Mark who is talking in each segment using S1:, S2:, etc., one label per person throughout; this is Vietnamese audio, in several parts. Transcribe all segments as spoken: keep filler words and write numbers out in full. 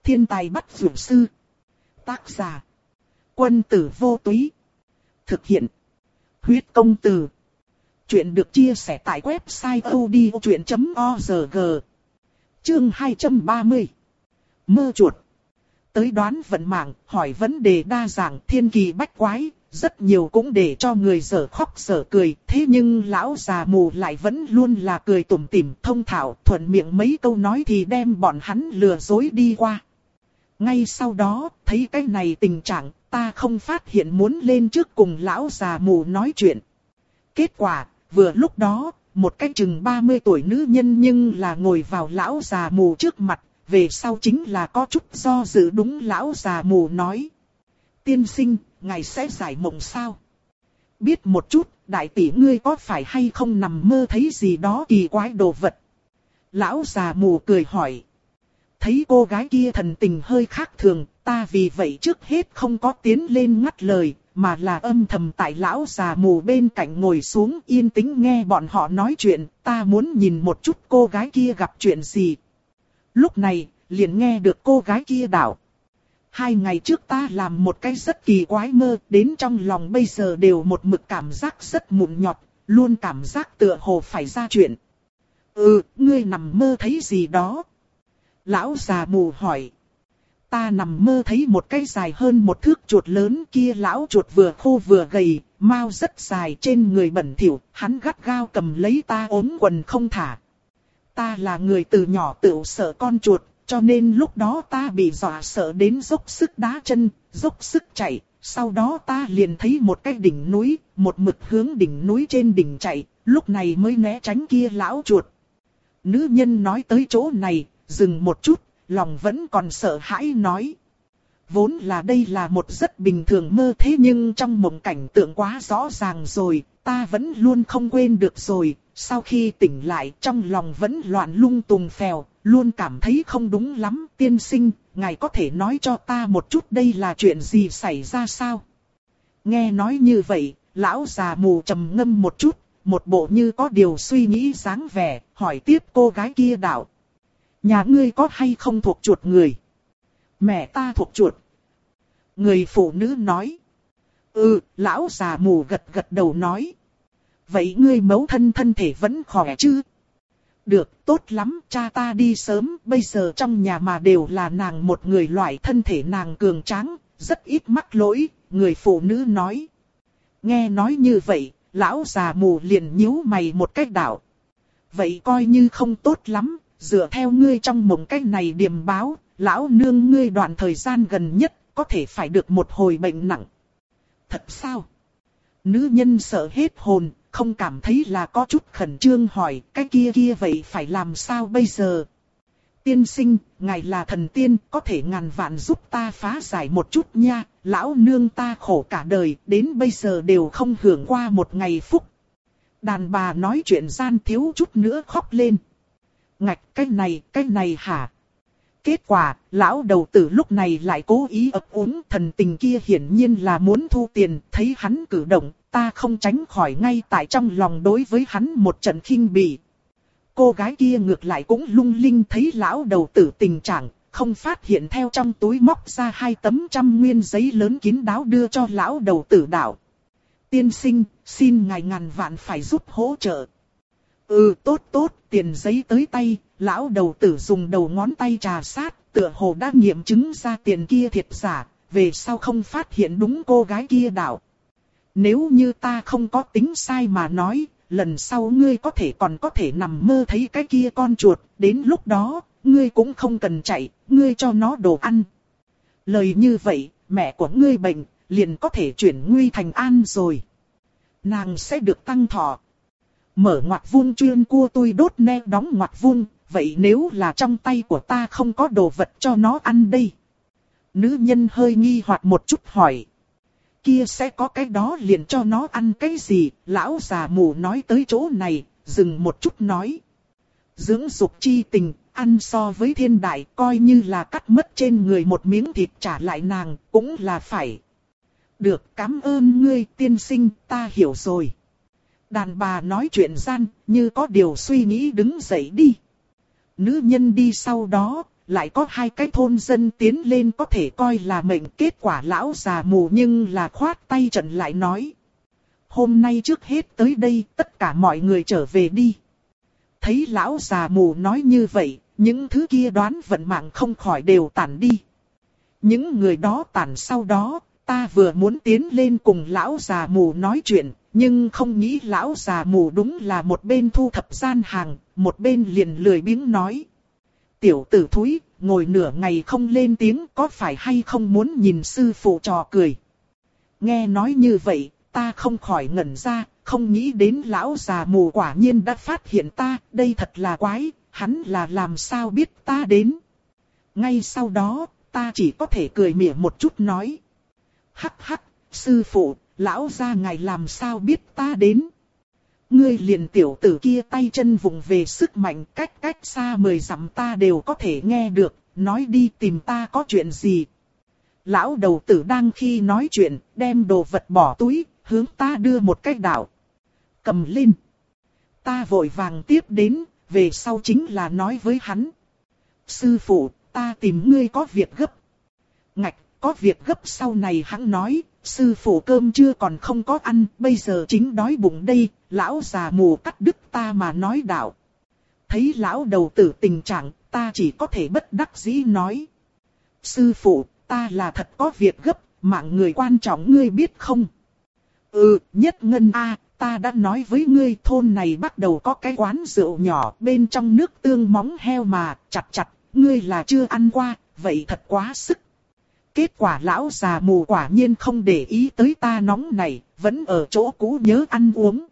S1: Thiên tài bắt dược sư. Tác giả. Quân tử vô túy. Thực hiện. Huyết công từ. Chuyện được chia sẻ tại website odchuyện chấm org. Chương hai trăm ba mươi. Mơ chuột. Tới đoán vận mạng, hỏi vấn đề đa dạng, thiên kỳ bách quái, rất nhiều cũng để cho người dở khóc dở cười. Thế nhưng lão già mù lại vẫn luôn là cười tủm tỉm, thông thạo, thuận miệng mấy câu nói thì đem bọn hắn lừa dối đi qua. Ngay sau đó, thấy cái này tình trạng, ta không phát hiện muốn lên trước cùng lão già mù nói chuyện. Kết quả, vừa lúc đó, một cái chừng ba mươi tuổi nữ nhân nhưng là ngồi vào lão già mù trước mặt, về sau chính là có chút do dự. Đúng, lão già mù nói: tiên sinh, ngài sẽ giải mộng sao? Biết một chút, đại tỷ ngươi có phải hay không nằm mơ thấy gì đó kỳ quái đồ vật? Lão già mù cười hỏi. Thấy cô gái kia thần tình hơi khác thường, ta vì vậy trước hết không có tiến lên ngắt lời, mà là âm thầm tại lão già mù bên cạnh ngồi xuống yên tĩnh nghe bọn họ nói chuyện. Ta muốn nhìn một chút cô gái kia gặp chuyện gì. Lúc này, liền nghe được cô gái kia đạo: hai ngày trước ta làm một cái rất kỳ quái mơ, đến trong lòng bây giờ đều một mực cảm giác rất mụn nhọt, luôn cảm giác tựa hồ phải ra chuyện. Ừ, ngươi nằm mơ thấy gì đó? Lão già mù hỏi. Ta nằm mơ thấy một cái dài hơn một thước chuột lớn, kia lão chuột vừa khô vừa gầy, mao rất dài, trên người bẩn thỉu, hắn gắt gao cầm lấy ta ốm quần không thả. Ta là người từ nhỏ tự sợ con chuột, cho nên lúc đó ta bị dọa sợ đến dốc sức đá chân, dốc sức chạy. Sau đó ta liền thấy một cái đỉnh núi, một mực hướng đỉnh núi trên đỉnh chạy, lúc này mới né tránh kia lão chuột. Nữ nhân nói tới chỗ này, dừng một chút, lòng vẫn còn sợ hãi nói. Vốn là đây là một rất bình thường mơ, thế nhưng trong mộng cảnh tượng quá rõ ràng rồi, ta vẫn luôn không quên được rồi. Sau khi tỉnh lại trong lòng vẫn loạn lung tung phèo, luôn cảm thấy không đúng lắm. Tiên sinh, ngài có thể nói cho ta một chút đây là chuyện gì xảy ra sao? Nghe nói như vậy, lão già mù trầm ngâm một chút, một bộ như có điều suy nghĩ dáng vẻ, hỏi tiếp cô gái kia đạo: nhà ngươi có hay không thuộc chuột người? Mẹ ta thuộc chuột. Người phụ nữ nói. Ừ, lão già mù gật gật đầu nói. Vậy ngươi mẫu thân thân thể vẫn khỏe chứ? Được, tốt lắm, cha ta đi sớm, bây giờ trong nhà mà đều là nàng một người, loại thân thể nàng cường tráng, rất ít mắc lỗi, người phụ nữ nói. Nghe nói như vậy, lão già mù liền nhíu mày một cách đạo. Vậy coi như không tốt lắm, dựa theo ngươi trong mộng cách này điềm báo, lão nương ngươi đoạn thời gian gần nhất có thể phải được một hồi bệnh nặng. Thật sao? Nữ nhân sợ hết hồn, không cảm thấy là có chút khẩn trương hỏi, cái kia kia vậy phải làm sao bây giờ? Tiên sinh, ngài là thần tiên, có thể ngàn vạn giúp ta phá giải một chút nha, lão nương ta khổ cả đời, đến bây giờ đều không hưởng qua một ngày phúc. Đàn bà nói chuyện gian thiếu chút nữa khóc lên. Ngạch, cái này, cái này hả? Kết quả, lão đầu tử lúc này lại cố ý ấp úng, thần tình kia hiển nhiên là muốn thu tiền, thấy hắn cử động, ta không tránh khỏi ngay tại trong lòng đối với hắn một trận khinh bỉ. Cô gái kia ngược lại cũng lung linh thấy lão đầu tử tình trạng, không phát hiện theo trong túi móc ra hai tấm trăm nguyên giấy lớn kín đáo đưa cho lão đầu tử đạo. Tiên sinh, xin ngài ngàn vạn phải giúp hỗ trợ. Ừ, tốt tốt, tiền giấy tới tay, lão đầu tử dùng đầu ngón tay trà sát, tựa hồ đã nghiệm chứng ra tiền kia thiệt giả, về sau không phát hiện đúng cô gái kia đạo. Nếu như ta không có tính sai mà nói, lần sau ngươi có thể còn có thể nằm mơ thấy cái kia con chuột, đến lúc đó, ngươi cũng không cần chạy, ngươi cho nó đồ ăn. Lời như vậy, mẹ của ngươi bệnh, liền có thể chuyển nguy thành an rồi. Nàng sẽ được tăng thọ. Mở ngoặc vuông chuyên cua tôi đốt ne đóng ngoặc vuông, vậy nếu là trong tay của ta không có đồ vật cho nó ăn đây? Nữ nhân hơi nghi hoặc một chút hỏi. Kia sẽ có cái đó liền cho nó ăn cái gì? Lão già mù nói tới chỗ này, dừng một chút nói. Dưỡng dục chi tình, ăn so với thiên đại, coi như là cắt mất trên người một miếng thịt trả lại nàng, cũng là phải. Được, cảm ơn ngươi tiên sinh, ta hiểu rồi. Đàn bà nói chuyện gian, như có điều suy nghĩ đứng dậy đi. Nữ nhân đi sau đó, lại có hai cái thôn dân tiến lên có thể coi là mệnh. Kết quả lão già mù nhưng là khoát tay trận lại nói. Hôm nay trước hết tới đây, tất cả mọi người trở về đi. Thấy lão già mù nói như vậy, những thứ kia đoán vận mạng không khỏi đều tản đi. Những người đó tản sau đó, ta vừa muốn tiến lên cùng lão già mù nói chuyện, nhưng không nghĩ lão già mù đúng là một bên thu thập gian hàng, một bên liền lười biếng nói. Tiểu tử thúi, ngồi nửa ngày không lên tiếng, có phải hay không muốn nhìn sư phụ trò cười. Nghe nói như vậy, ta không khỏi ngẩn ra, không nghĩ đến lão già mù quả nhiên đã phát hiện ta, đây thật là quái, hắn là làm sao biết ta đến. Ngay sau đó, ta chỉ có thể cười mỉa một chút nói. Hắc hắc, sư phụ, lão gia ngài làm sao biết ta đến. Ngươi liền tiểu tử kia tay chân vùng về sức mạnh, cách cách xa mười dặm ta đều có thể nghe được, nói đi tìm ta có chuyện gì. Lão đầu tử đang khi nói chuyện, đem đồ vật bỏ túi, hướng ta đưa một cái đạo. Cầm lên. Ta vội vàng tiếp đến, về sau chính là nói với hắn. Sư phụ, ta tìm ngươi có việc gấp. Ngạch, có việc gấp sau này hắn nói, sư phụ cơm chưa còn không có ăn, bây giờ chính đói bụng đây, lão già mù cắt đứt ta mà nói đạo. Thấy lão đầu tử tình trạng, ta chỉ có thể bất đắc dĩ nói. Sư phụ, ta là thật có việc gấp, mạng người quan trọng ngươi biết không? Ừ, Nhất Ngân a, ta đã nói với ngươi thôn này bắt đầu có cái quán rượu nhỏ bên trong nước tương móng heo mà, chặt chặt, ngươi là chưa ăn qua, vậy thật quá sức. Kết quả lão già mù quả nhiên không để ý tới ta nóng này, vẫn ở chỗ cũ nhớ ăn uống.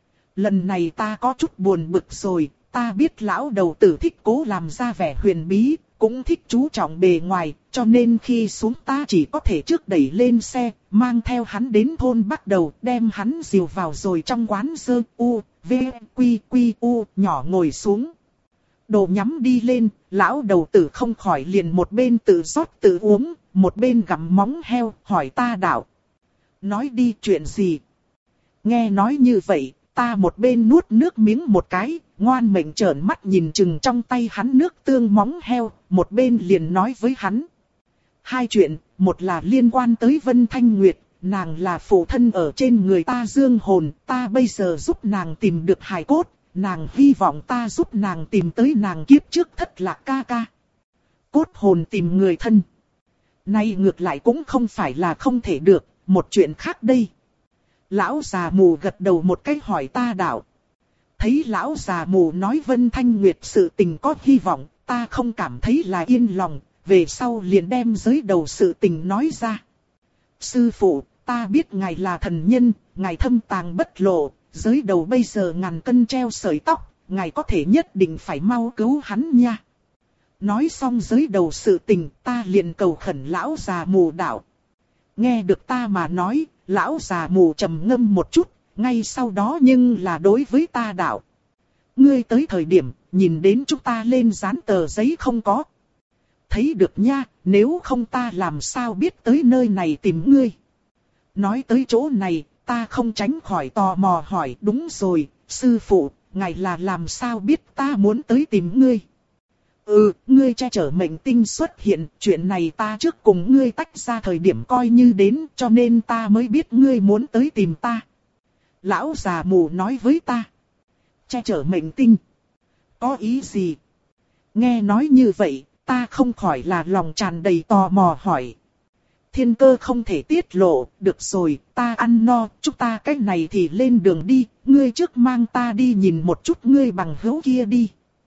S1: Lần này ta có chút buồn bực rồi, ta biết lão đầu tử thích cố làm ra vẻ huyền bí, cũng thích chú trọng bề ngoài, cho nên khi xuống ta chỉ có thể trước đẩy lên xe, mang theo hắn đến thôn bắt đầu, đem hắn dìu vào rồi trong quán dơ u, v, quy, quy, u, nhỏ ngồi xuống. Đồ nhắm đi lên, lão đầu tử không khỏi liền một bên tự rót tự uống, một bên gặm móng heo, hỏi ta đạo. Nói đi chuyện gì? Nghe nói như vậy, ta một bên nuốt nước miếng một cái, ngoan mệnh trợn mắt nhìn chừng trong tay hắn nước tương móng heo, một bên liền nói với hắn. Hai chuyện, một là liên quan tới Vân Thanh Nguyệt, nàng là phụ thân ở trên người ta dương hồn, ta bây giờ giúp nàng tìm được hài cốt, nàng hy vọng ta giúp nàng tìm tới nàng kiếp trước thất lạc ca ca. Cốt hồn tìm người thân. Nay ngược lại cũng không phải là không thể được, một chuyện khác đây. Lão già mù gật đầu một cái hỏi ta đạo. Thấy lão già mù nói Vân Thanh Nguyệt sự tình có hy vọng, ta không cảm thấy là yên lòng, về sau liền đem giới đầu sự tình nói ra. Sư phụ, ta biết ngài là thần nhân, ngài thâm tàng bất lộ, giới đầu bây giờ ngàn cân treo sợi tóc, ngài có thể nhất định phải mau cứu hắn nha. Nói xong giới đầu sự tình, ta liền cầu khẩn lão già mù đạo. Nghe được ta mà nói, lão già mù trầm ngâm một chút, ngay sau đó nhưng là đối với ta đạo. Ngươi tới thời điểm, nhìn đến chúng ta lên dán tờ giấy không có. Thấy được nha, nếu không ta làm sao biết tới nơi này tìm ngươi. Nói tới chỗ này, ta không tránh khỏi tò mò hỏi đúng rồi, sư phụ, ngài là làm sao biết ta muốn tới tìm ngươi. Ừ, ngươi che chở mệnh tinh xuất hiện, chuyện này ta trước cùng ngươi tách ra thời điểm coi như đến, cho nên ta mới biết ngươi muốn tới tìm ta. Lão già mù nói với ta. Che chở mệnh tinh. Có ý gì? Nghe nói như vậy, ta không khỏi là lòng tràn đầy tò mò hỏi. Thiên cơ không thể tiết lộ, được rồi, ta ăn no, chúng ta cách này thì lên đường đi, ngươi trước mang ta đi nhìn một chút ngươi bằng hữu kia đi.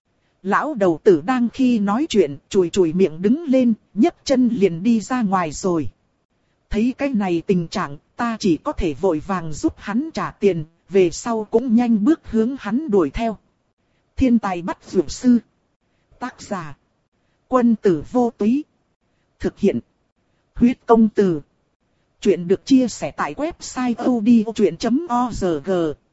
S1: Lão đầu tử đang khi nói chuyện, chùi chùi miệng đứng lên, nhấc chân liền đi ra ngoài rồi. Thấy cái này tình trạng, ta chỉ có thể vội vàng giúp hắn trả tiền, về sau cũng nhanh bước hướng hắn đuổi theo. Thiên tài bắt dược sư. Tác giả. Quân tử vô túy. Thực hiện. Huyết công từ. Chuyện được chia sẻ tại website odchuyện chấm org.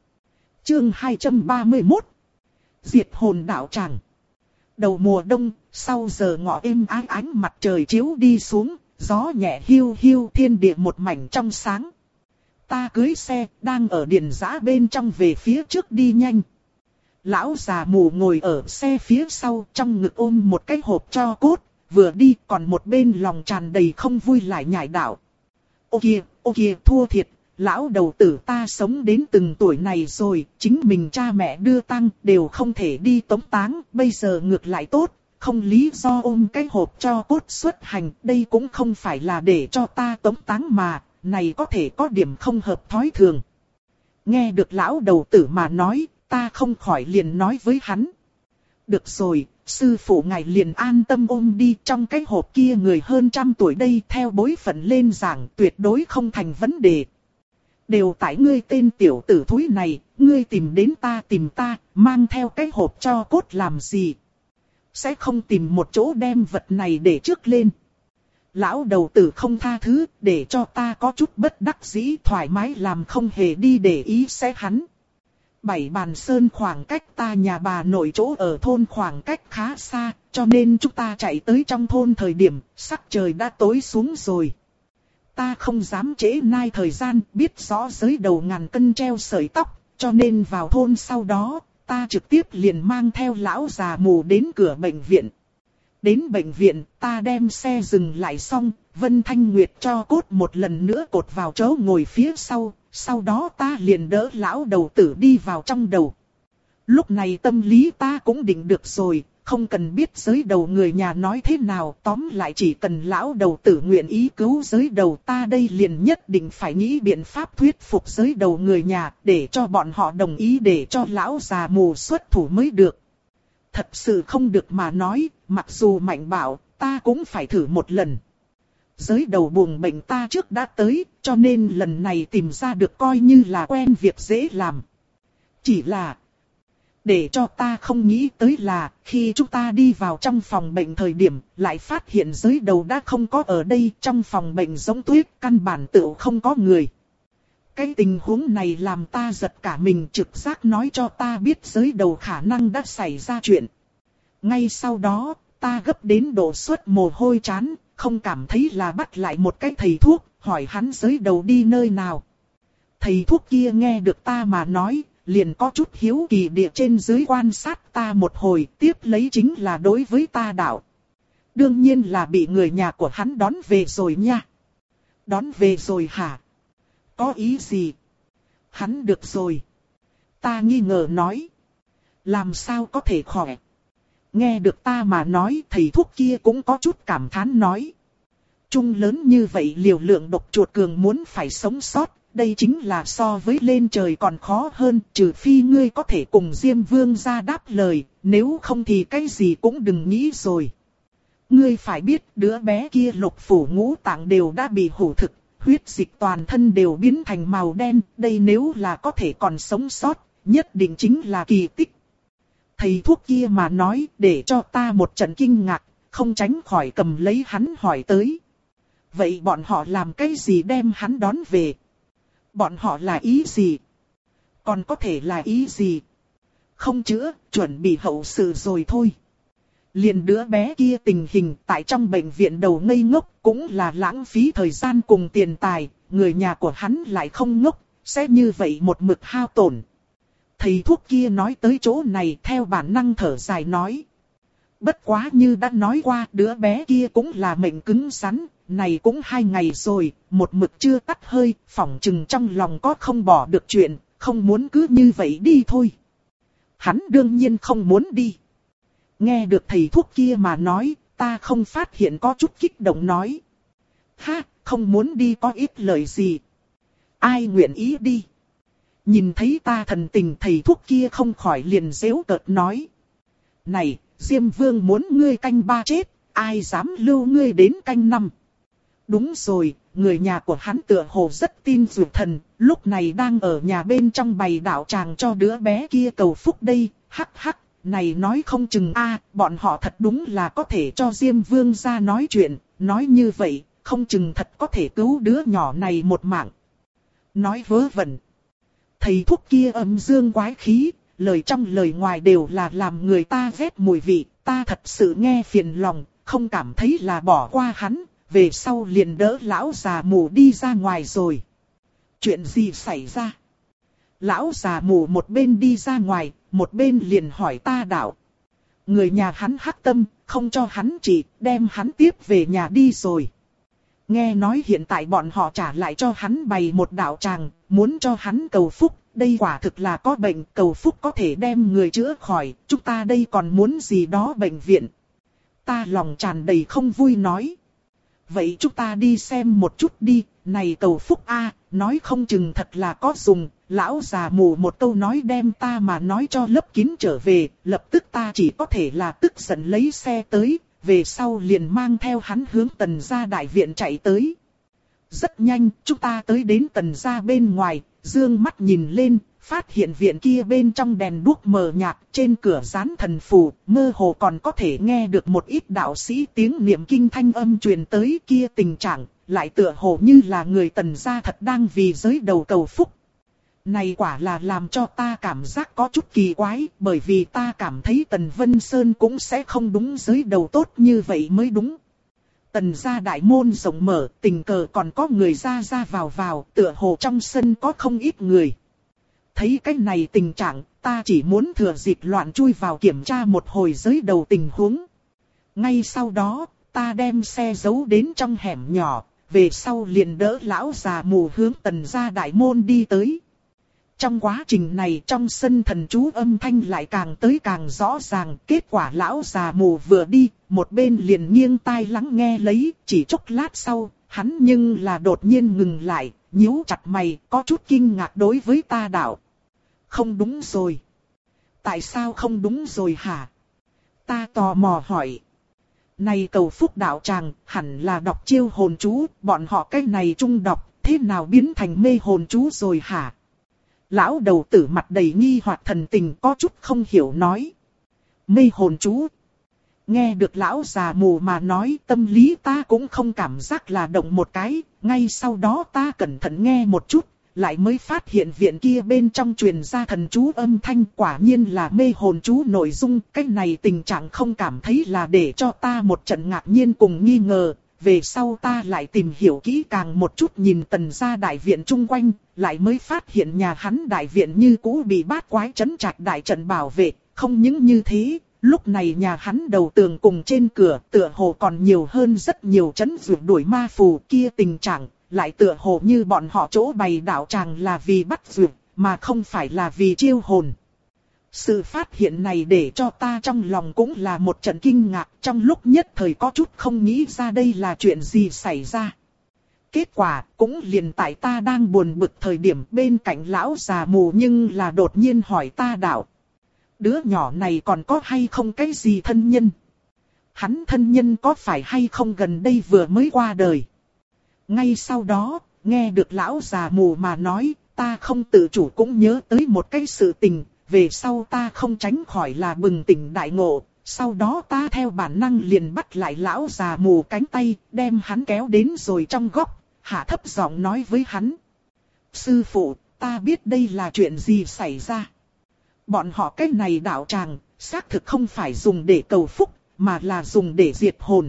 S1: Chương hai trăm ba mươi mốt. Diệt hồn đạo tràng. Đầu mùa đông, sau giờ ngọ êm ái ánh mặt trời chiếu đi xuống, gió nhẹ hiu hiu thiên địa một mảnh trong sáng. Ta cưới xe, đang ở điền giã bên trong về phía trước đi nhanh. Lão già mù ngồi ở xe phía sau trong ngực ôm một cái hộp tro cốt, vừa đi còn một bên lòng tràn đầy không vui lại nhảy đạo. Ô kìa, ô kìa, thua thiệt, lão đầu tử ta sống đến từng tuổi này rồi, chính mình cha mẹ đưa tang đều không thể đi tống táng, bây giờ ngược lại tốt, không lý do ôm cái hộp cho cốt xuất hành, đây cũng không phải là để cho ta tống táng mà, này có thể có điểm không hợp thói thường. Nghe được lão đầu tử mà nói, ta không khỏi liền nói với hắn. Được rồi, sư phụ ngài liền an tâm ôm đi, trong cái hộp kia người hơn trăm tuổi đây theo bối phận lên giảng tuyệt đối không thành vấn đề. Đều tại ngươi tên tiểu tử thúi này, ngươi tìm đến ta tìm ta, mang theo cái hộp cho cốt làm gì? Sẽ không tìm một chỗ đem vật này để trước lên. Lão đầu tử không tha thứ, để cho ta có chút bất đắc dĩ thoải mái làm không hề đi để ý sẽ hắn. Bảy bàn sơn khoảng cách ta nhà bà nội chỗ ở thôn khoảng cách khá xa, cho nên chúng ta chạy tới trong thôn thời điểm, sắc trời đã tối xuống rồi. Ta không dám trễ nai thời gian, biết rõ giới đầu ngàn cân treo sợi tóc, cho nên vào thôn sau đó, ta trực tiếp liền mang theo lão già mù đến cửa bệnh viện. Đến bệnh viện, ta đem xe dừng lại xong, Vân Thanh Nguyệt cho cốt một lần nữa cột vào chỗ ngồi phía sau, sau đó ta liền đỡ lão đầu tử đi vào trong đầu. Lúc này tâm lý ta cũng định được rồi, không cần biết giới đầu người nhà nói thế nào, tóm lại chỉ cần lão đầu tử nguyện ý cứu giới đầu ta đây liền nhất định phải nghĩ biện pháp thuyết phục giới đầu người nhà, để cho bọn họ đồng ý để cho lão già mù xuất thủ mới được. Thật sự không được mà nói, mặc dù mạnh bạo, ta cũng phải thử một lần. Giới đầu buồng bệnh ta trước đã tới, cho nên lần này tìm ra được coi như là quen việc dễ làm. Chỉ là, để cho ta không nghĩ tới là, khi chúng ta đi vào trong phòng bệnh thời điểm, lại phát hiện giới đầu đã không có ở đây, trong phòng bệnh giống tuyết, căn bản tựu không có người. Cái tình huống này làm ta giật cả mình, trực giác nói cho ta biết giới đầu khả năng đã xảy ra chuyện. Ngay sau đó, ta gấp đến độ suốt mồ hôi trán, không cảm thấy là bắt lại một cái thầy thuốc, hỏi hắn giới đầu đi nơi nào. Thầy thuốc kia nghe được ta mà nói, liền có chút hiếu kỳ địa trên dưới quan sát ta một hồi, tiếp lấy chính là đối với ta đạo. Đương nhiên là bị người nhà của hắn đón về rồi nha. Đón về rồi hả? Có ý gì? Hắn được rồi. Ta nghi ngờ nói. Làm sao có thể khỏe? Nghe được ta mà nói, thầy thuốc kia cũng có chút cảm thán nói. Trung lớn như vậy liều lượng độc chuột cường muốn phải sống sót, đây chính là so với lên trời còn khó hơn, trừ phi ngươi có thể cùng Diêm Vương ra đáp lời, nếu không thì cái gì cũng đừng nghĩ rồi. Ngươi phải biết đứa bé kia lục phủ ngũ tạng đều đã bị hủ thực, huyết dịch toàn thân đều biến thành màu đen, đây nếu là có thể còn sống sót, nhất định chính là kỳ tích. Thầy thuốc kia mà nói để cho ta một trận kinh ngạc, không tránh khỏi cầm lấy hắn hỏi tới. Vậy bọn họ làm cái gì đem hắn đón về? Bọn họ là ý gì? Còn có thể là ý gì? Không chữa, chuẩn bị hậu sự rồi thôi. Liền đứa bé kia tình hình tại trong bệnh viện đầu ngây ngốc cũng là lãng phí thời gian cùng tiền tài, người nhà của hắn lại không ngốc, sẽ như vậy một mực hao tổn. Thầy thuốc kia nói tới chỗ này theo bản năng thở dài nói. Bất quá như đã nói qua đứa bé kia cũng là mệnh cứng rắn, này cũng hai ngày rồi, một mực chưa tắt hơi, phỏng chừng trong lòng có không bỏ được chuyện, không muốn cứ như vậy đi thôi. Hắn đương nhiên không muốn đi. Nghe được thầy thuốc kia mà nói, ta không phát hiện có chút kích động nói. Ha, không muốn đi có ít lời gì. Ai nguyện ý đi? Nhìn thấy ta thần tình thầy thuốc kia không khỏi liền giễu cợt nói. Này, Diêm Vương muốn ngươi canh ba chết, ai dám lưu ngươi đến canh năm. Đúng rồi, người nhà của hắn tựa hồ rất tin dược thần, lúc này đang ở nhà bên trong bày đạo tràng cho đứa bé kia cầu phúc đây, hắc hắc, này nói không chừng a, bọn họ thật đúng là có thể cho Diêm Vương ra nói chuyện, nói như vậy, không chừng thật có thể cứu đứa nhỏ này một mạng. Nói vớ vẩn. Thầy thuốc kia âm dương quái khí, lời trong lời ngoài đều là làm người ta ghét mùi vị, ta thật sự nghe phiền lòng, không cảm thấy là bỏ qua hắn, về sau liền đỡ lão già mù đi ra ngoài rồi. Chuyện gì xảy ra? Lão già mù một bên đi ra ngoài, một bên liền hỏi ta đạo. Người nhà hắn hắc tâm, không cho hắn trị, đem hắn tiếp về nhà đi rồi. Nghe nói hiện tại bọn họ trả lại cho hắn bày một đạo tràng, muốn cho hắn cầu phúc, đây quả thực là có bệnh, cầu phúc có thể đem người chữa khỏi, chúng ta đây còn muốn gì đó bệnh viện. Ta lòng tràn đầy không vui nói. Vậy chúng ta đi xem một chút đi, này cầu phúc a, nói không chừng thật là có dùng. Lão già mù một câu nói đem ta mà nói cho lấp kín trở về, lập tức ta chỉ có thể là tức giận lấy xe tới, về sau liền mang theo hắn hướng Tần gia đại viện chạy tới. Rất nhanh, chúng ta tới đến Tần gia bên ngoài, dương mắt nhìn lên, phát hiện viện kia bên trong đèn đuốc mờ nhạt, trên cửa dán thần phù, mơ hồ còn có thể nghe được một ít đạo sĩ tiếng niệm kinh thanh âm truyền tới, kia tình trạng, lại tựa hồ như là người Tần gia thật đang vì giới đầu cầu phúc. Này quả là làm cho ta cảm giác có chút kỳ quái, bởi vì ta cảm thấy Tần Vân Sơn cũng sẽ không đúng giới đầu tốt như vậy mới đúng. Tần gia đại môn rộng mở, tình cờ còn có người ra ra vào vào, tựa hồ trong sân có không ít người. Thấy cái này tình trạng, ta chỉ muốn thừa dịp loạn chui vào kiểm tra một hồi giới đầu tình huống. Ngay sau đó, ta đem xe giấu đến trong hẻm nhỏ, về sau liền đỡ lão già mù hướng Tần gia đại môn đi tới. Trong quá trình này trong sân thần chú âm thanh lại càng tới càng rõ ràng, kết quả lão già mù vừa đi, một bên liền nghiêng tai lắng nghe lấy, chỉ chốc lát sau, hắn nhưng là đột nhiên ngừng lại, nhíu chặt mày, có chút kinh ngạc đối với ta đạo. Không đúng rồi. Tại sao không đúng rồi hả? Ta tò mò hỏi. Này cầu phúc đạo tràng, hẳn là đọc chiêu hồn chú, bọn họ cái này trung đọc, thế nào biến thành mê hồn chú rồi hả? Lão đầu tử mặt đầy nghi hoặc thần tình có chút không hiểu nói. Mê hồn chú. Nghe được lão già mù mà nói, tâm lý ta cũng không cảm giác là động một cái, ngay sau đó ta cẩn thận nghe một chút, lại mới phát hiện viện kia bên trong truyền ra thần chú âm thanh, quả nhiên là mê hồn chú nội dung. Cái này tình trạng không cảm thấy là để cho ta một trận ngạc nhiên cùng nghi ngờ. Về sau ta lại tìm hiểu kỹ càng một chút, nhìn Tần gia đại viện chung quanh, lại mới phát hiện nhà hắn đại viện như cũ bị bát quái trấn trạch đại trận bảo vệ. Không những như thế, lúc này nhà hắn đầu tường cùng trên cửa tựa hồ còn nhiều hơn rất nhiều trấn rượu đuổi ma phù, kia tình trạng, lại tựa hồ như bọn họ chỗ bày đạo tràng là vì bắt rượu, mà không phải là vì chiêu hồn. Sự phát hiện này để cho ta trong lòng cũng là một trận kinh ngạc, trong lúc nhất thời có chút không nghĩ ra đây là chuyện gì xảy ra. Kết quả cũng liền tại ta đang buồn bực thời điểm, bên cạnh lão già mù nhưng là đột nhiên hỏi ta đạo. Đứa nhỏ này còn có hay không cái gì thân nhân? Hắn thân nhân có phải hay không gần đây vừa mới qua đời? Ngay sau đó, nghe được lão già mù mà nói, ta không tự chủ cũng nhớ tới một cái sự tình. Về sau ta không tránh khỏi là bừng tỉnh đại ngộ, sau đó ta theo bản năng liền bắt lại lão già mù cánh tay, đem hắn kéo đến rồi trong góc, hạ thấp giọng nói với hắn. Sư phụ, ta biết đây là chuyện gì xảy ra. Bọn họ cái này đạo tràng, xác thực không phải dùng để cầu phúc, mà là dùng để diệt hồn.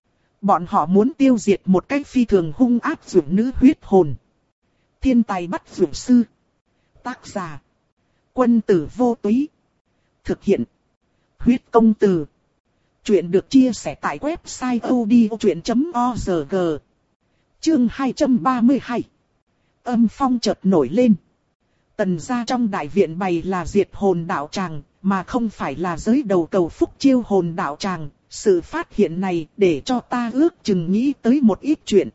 S1: Bọn họ muốn tiêu diệt một cái phi thường hung ác dũng nữ huyết hồn. Thiên tài bắt dũng sư. Tác giả. Quân tử vô túy. Thực hiện. Huyết công từ. Chuyện được chia sẻ tại website odchuyện chấm org. Chương hai trăm ba mươi hai. Âm phong chợt nổi lên. Tần gia trong đại viện bày là diệt hồn đạo tràng, mà không phải là giới đầu cầu phúc chiêu hồn đạo tràng. Sự phát hiện này để cho ta ước chừng nghĩ tới một ít chuyện.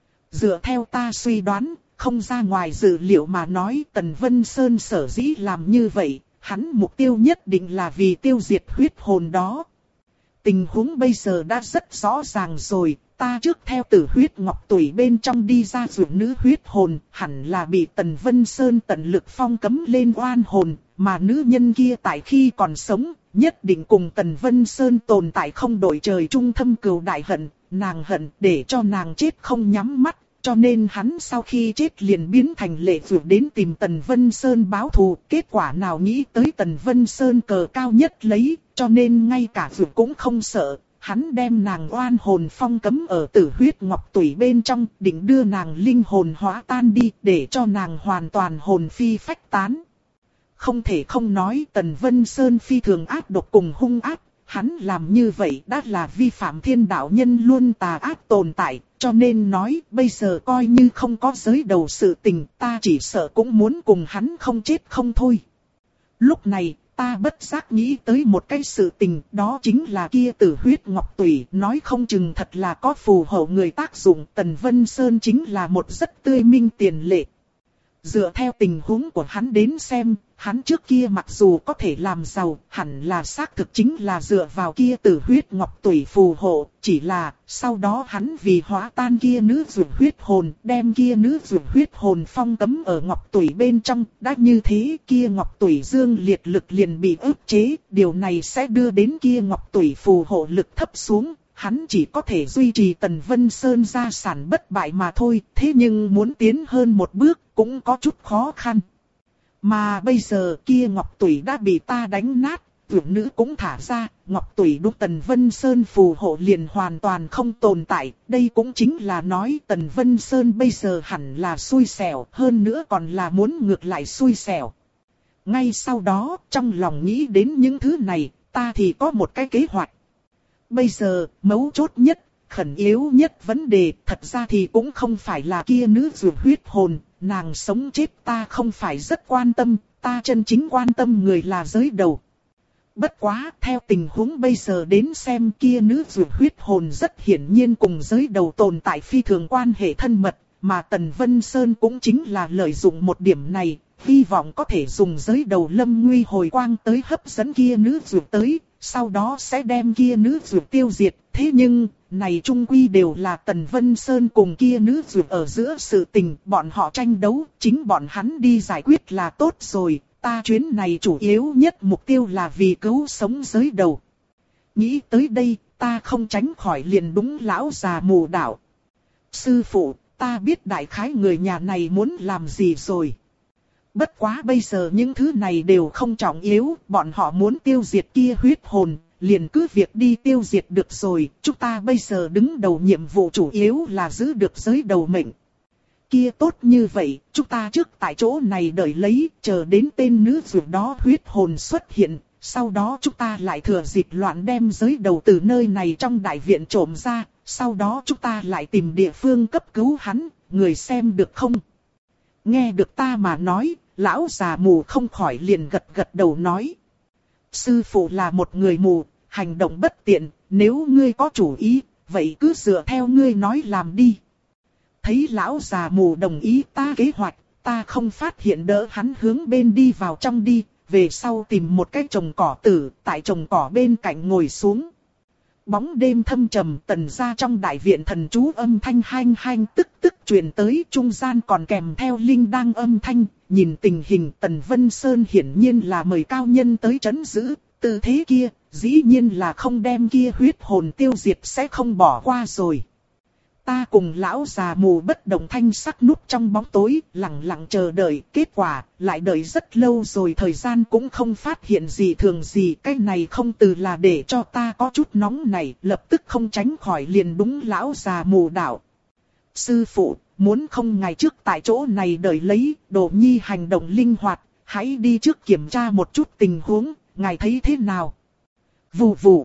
S1: Dựa theo ta suy đoán, không ra ngoài dự liệu mà nói, Tần Vân Sơn sở dĩ làm như vậy, hắn mục tiêu nhất định là vì tiêu diệt huyết hồn đó. Tình huống bây giờ đã rất rõ ràng rồi, ta trước theo tử huyết ngọc tủy bên trong đi ra dụ nữ huyết hồn, hẳn là bị Tần Vân Sơn tận lực phong cấm lên oan hồn, mà nữ nhân kia tại khi còn sống, nhất định cùng Tần Vân Sơn tồn tại không đổi trời chung thâm cừu đại hận, nàng hận để cho nàng chết không nhắm mắt. Cho nên hắn sau khi chết liền biến thành lệ vượt đến tìm Tần Vân Sơn báo thù. Kết quả nào nghĩ tới Tần Vân Sơn cờ cao nhất lấy, cho nên ngay cả vượt cũng không sợ. Hắn đem nàng oan hồn phong cấm ở tử huyết ngọc tủy bên trong, định đưa nàng linh hồn hóa tan đi để cho nàng hoàn toàn hồn phi phách tán. Không thể không nói Tần Vân Sơn phi thường ác độc cùng hung ác. hắn làm như vậy đã là vi phạm thiên đạo nhân luôn tà ác tồn tại, cho nên nói bây giờ coi như không có giới đầu sự tình, ta chỉ sợ cũng muốn cùng hắn không chết không thôi. Lúc này, ta bất giác nghĩ tới một cái sự tình, đó chính là kia tử huyết ngọc tủy, nói không chừng thật là có phù hộ người tác dụng. Tần Vân Sơn chính là một rất tươi minh tiền lệ. Dựa theo tình huống của hắn đến xem, hắn trước kia mặc dù có thể làm giàu, hẳn là xác thực chính là dựa vào kia tử huyết ngọc tủy phù hộ, chỉ là sau đó hắn vì hóa tan kia nữ dược huyết hồn, đem kia nữ dược huyết hồn phong cấm ở ngọc tủy bên trong, đã như thế kia ngọc tủy dương liệt lực liền bị ức chế, điều này sẽ đưa đến kia ngọc tủy phù hộ lực thấp xuống. Hắn chỉ có thể duy trì Tần Vân Sơn gia sản bất bại mà thôi, thế nhưng muốn tiến hơn một bước cũng có chút khó khăn. Mà bây giờ kia ngọc tủy đã bị ta đánh nát, tưởng nữ cũng thả ra, ngọc tủy đúc Tần Vân Sơn phù hộ liền hoàn toàn không tồn tại. Đây cũng chính là nói Tần Vân Sơn bây giờ hẳn là xui xẻo, hơn nữa còn là muốn ngược lại xui xẻo. Ngay sau đó, trong lòng nghĩ đến những thứ này, ta thì có một cái kế hoạch. Bây giờ, mấu chốt nhất, khẩn yếu nhất vấn đề, thật ra thì cũng không phải là kia nữ dược huyết hồn, nàng sống chết ta không phải rất quan tâm, ta chân chính quan tâm người là giới đầu. Bất quá, theo tình huống bây giờ đến xem kia nữ dược huyết hồn rất hiển nhiên cùng giới đầu tồn tại phi thường quan hệ thân mật, mà Tần Vân Sơn cũng chính là lợi dụng một điểm này, hy vọng có thể dùng giới đầu lâm nguy hồi quang tới hấp dẫn kia nữ dược tới. Sau đó sẽ đem kia nữ dược tiêu diệt, thế nhưng, này chung quy đều là Tần Vân Sơn cùng kia nữ dược ở giữa sự tình, bọn họ tranh đấu, chính bọn hắn đi giải quyết là tốt rồi, ta chuyến này chủ yếu nhất mục tiêu là vì cứu sống giới đầu. Nghĩ tới đây, ta không tránh khỏi liền đúng lão già mù đạo. Sư phụ, ta biết đại khái người nhà này muốn làm gì rồi. Bất quá bây giờ những thứ này đều không trọng yếu, bọn họ muốn tiêu diệt kia huyết hồn, liền cứ việc đi tiêu diệt được rồi, chúng ta bây giờ đứng đầu nhiệm vụ chủ yếu là giữ được giới đầu mệnh. Kia tốt như vậy, chúng ta trước tại chỗ này đợi lấy, chờ đến tên nữ dược đó huyết hồn xuất hiện, sau đó chúng ta lại thừa dịp loạn đem giới đầu từ nơi này trong đại viện trộm ra, sau đó chúng ta lại tìm địa phương cấp cứu hắn, người xem được không? Nghe được ta mà nói, lão già mù không khỏi liền gật gật đầu nói. Sư phụ là một người mù, hành động bất tiện, nếu ngươi có chủ ý, vậy cứ dựa theo ngươi nói làm đi. Thấy lão già mù đồng ý ta kế hoạch, ta không phát hiện đỡ hắn hướng bên đi vào trong đi, về sau tìm một cái trồng cỏ tử, tại trồng cỏ bên cạnh ngồi xuống. Bóng đêm thâm trầm, Tần gia trong đại viện thần chú âm thanh hanh hanh tức tức truyền tới, trung gian còn kèm theo linh đang âm thanh. Nhìn tình hình Tần Vân Sơn hiển nhiên là mời cao nhân tới trấn giữ, tư thế kia, dĩ nhiên là không đem kia huyết hồn tiêu diệt sẽ không bỏ qua rồi. Ta cùng lão già mù bất động thanh sắc núp trong bóng tối, lặng lặng chờ đợi, kết quả, lại đợi rất lâu rồi thời gian cũng không phát hiện gì thường gì, cái này không từ là để cho ta có chút nóng này, lập tức không tránh khỏi liền đúng lão già mù đạo. Sư phụ, muốn không ngày trước tại chỗ này đợi lấy, Đồ Nhi hành động linh hoạt, hãy đi trước kiểm tra một chút tình huống, ngài thấy thế nào? Vù vù.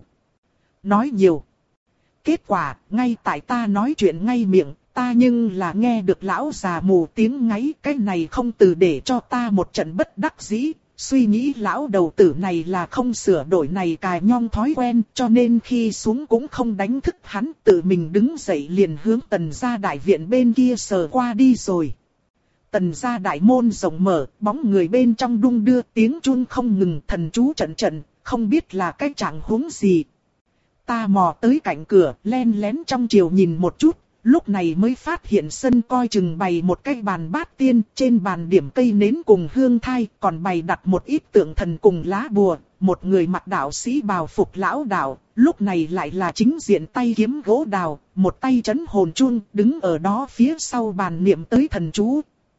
S1: Nói nhiều. Kết quả, ngay tại ta nói chuyện ngay miệng, ta nhưng là nghe được lão già mù tiếng ngáy, cái này không từ để cho ta một trận bất đắc dĩ, suy nghĩ lão đầu tử này là không sửa đổi này cài nhong thói quen, cho nên khi xuống cũng không đánh thức hắn, tự mình đứng dậy liền hướng Tần gia đại viện bên kia sờ qua đi rồi. Tần gia đại môn rộng mở, bóng người bên trong đung đưa, tiếng chun không ngừng, thần chú trận trận, không biết là cái trạng huống gì. Ta mò tới cạnh cửa, len lén trong chiều nhìn một chút, lúc này mới phát hiện sân coi chừng bày một cái bàn bát tiên, trên bàn điểm cây nến cùng hương thai, còn bày đặt một ít tượng thần cùng lá bùa, một người mặc đạo sĩ bào phục lão đạo, lúc này lại là chính diện tay kiếm gỗ đào, một tay trấn hồn chuông, đứng ở đó phía sau bàn niệm tới thần chú.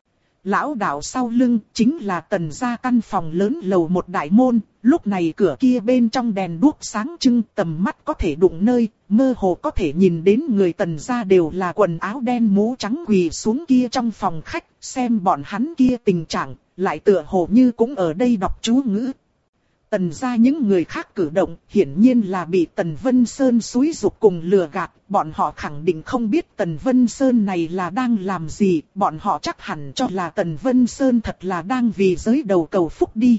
S1: Lão đạo sau lưng chính là Tần gia căn phòng lớn lầu một đại môn, lúc này cửa kia bên trong đèn đuốc sáng trưng, tầm mắt có thể đụng nơi, mơ hồ có thể nhìn đến người Tần gia đều là quần áo đen mũ trắng quỳ xuống kia trong phòng khách, xem bọn hắn kia tình trạng, lại tựa hồ như cũng ở đây đọc chú ngữ. Tần gia những người khác cử động hiển nhiên là bị Tần Vân Sơn xúi giục cùng lừa gạt, bọn họ khẳng định không biết Tần Vân Sơn này là đang làm gì, bọn họ chắc hẳn cho là Tần Vân Sơn thật là đang vì giới đầu cầu phúc đi.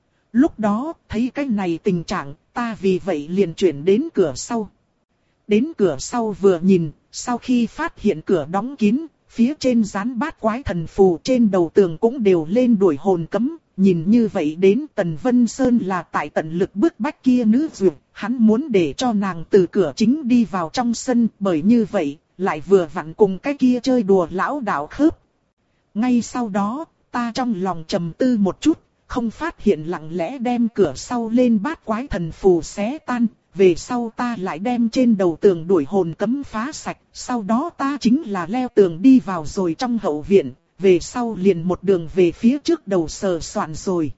S1: Lúc đó, thấy cái này tình trạng, ta vì vậy liền chuyển đến cửa sau. Đến cửa sau vừa nhìn, sau khi phát hiện cửa đóng kín, phía trên dán bát quái thần phù trên đầu tường cũng đều lên đuổi hồn cấm. Nhìn như vậy đến Tần Vân Sơn là tại tận lực bức bách kia nữ duyệt, hắn muốn để cho nàng từ cửa chính đi vào trong sân, bởi như vậy, lại vừa vặn cùng cái kia chơi đùa lão đạo khớp. Ngay sau đó, ta trong lòng trầm tư một chút, không phát hiện lặng lẽ đem cửa sau lên bát quái thần phù xé tan, về sau ta lại đem trên đầu tường đuổi hồn cấm phá sạch, sau đó ta chính là leo tường đi vào rồi trong hậu viện. Về sau liền một đường về phía trước đầu sờ soạn rồi.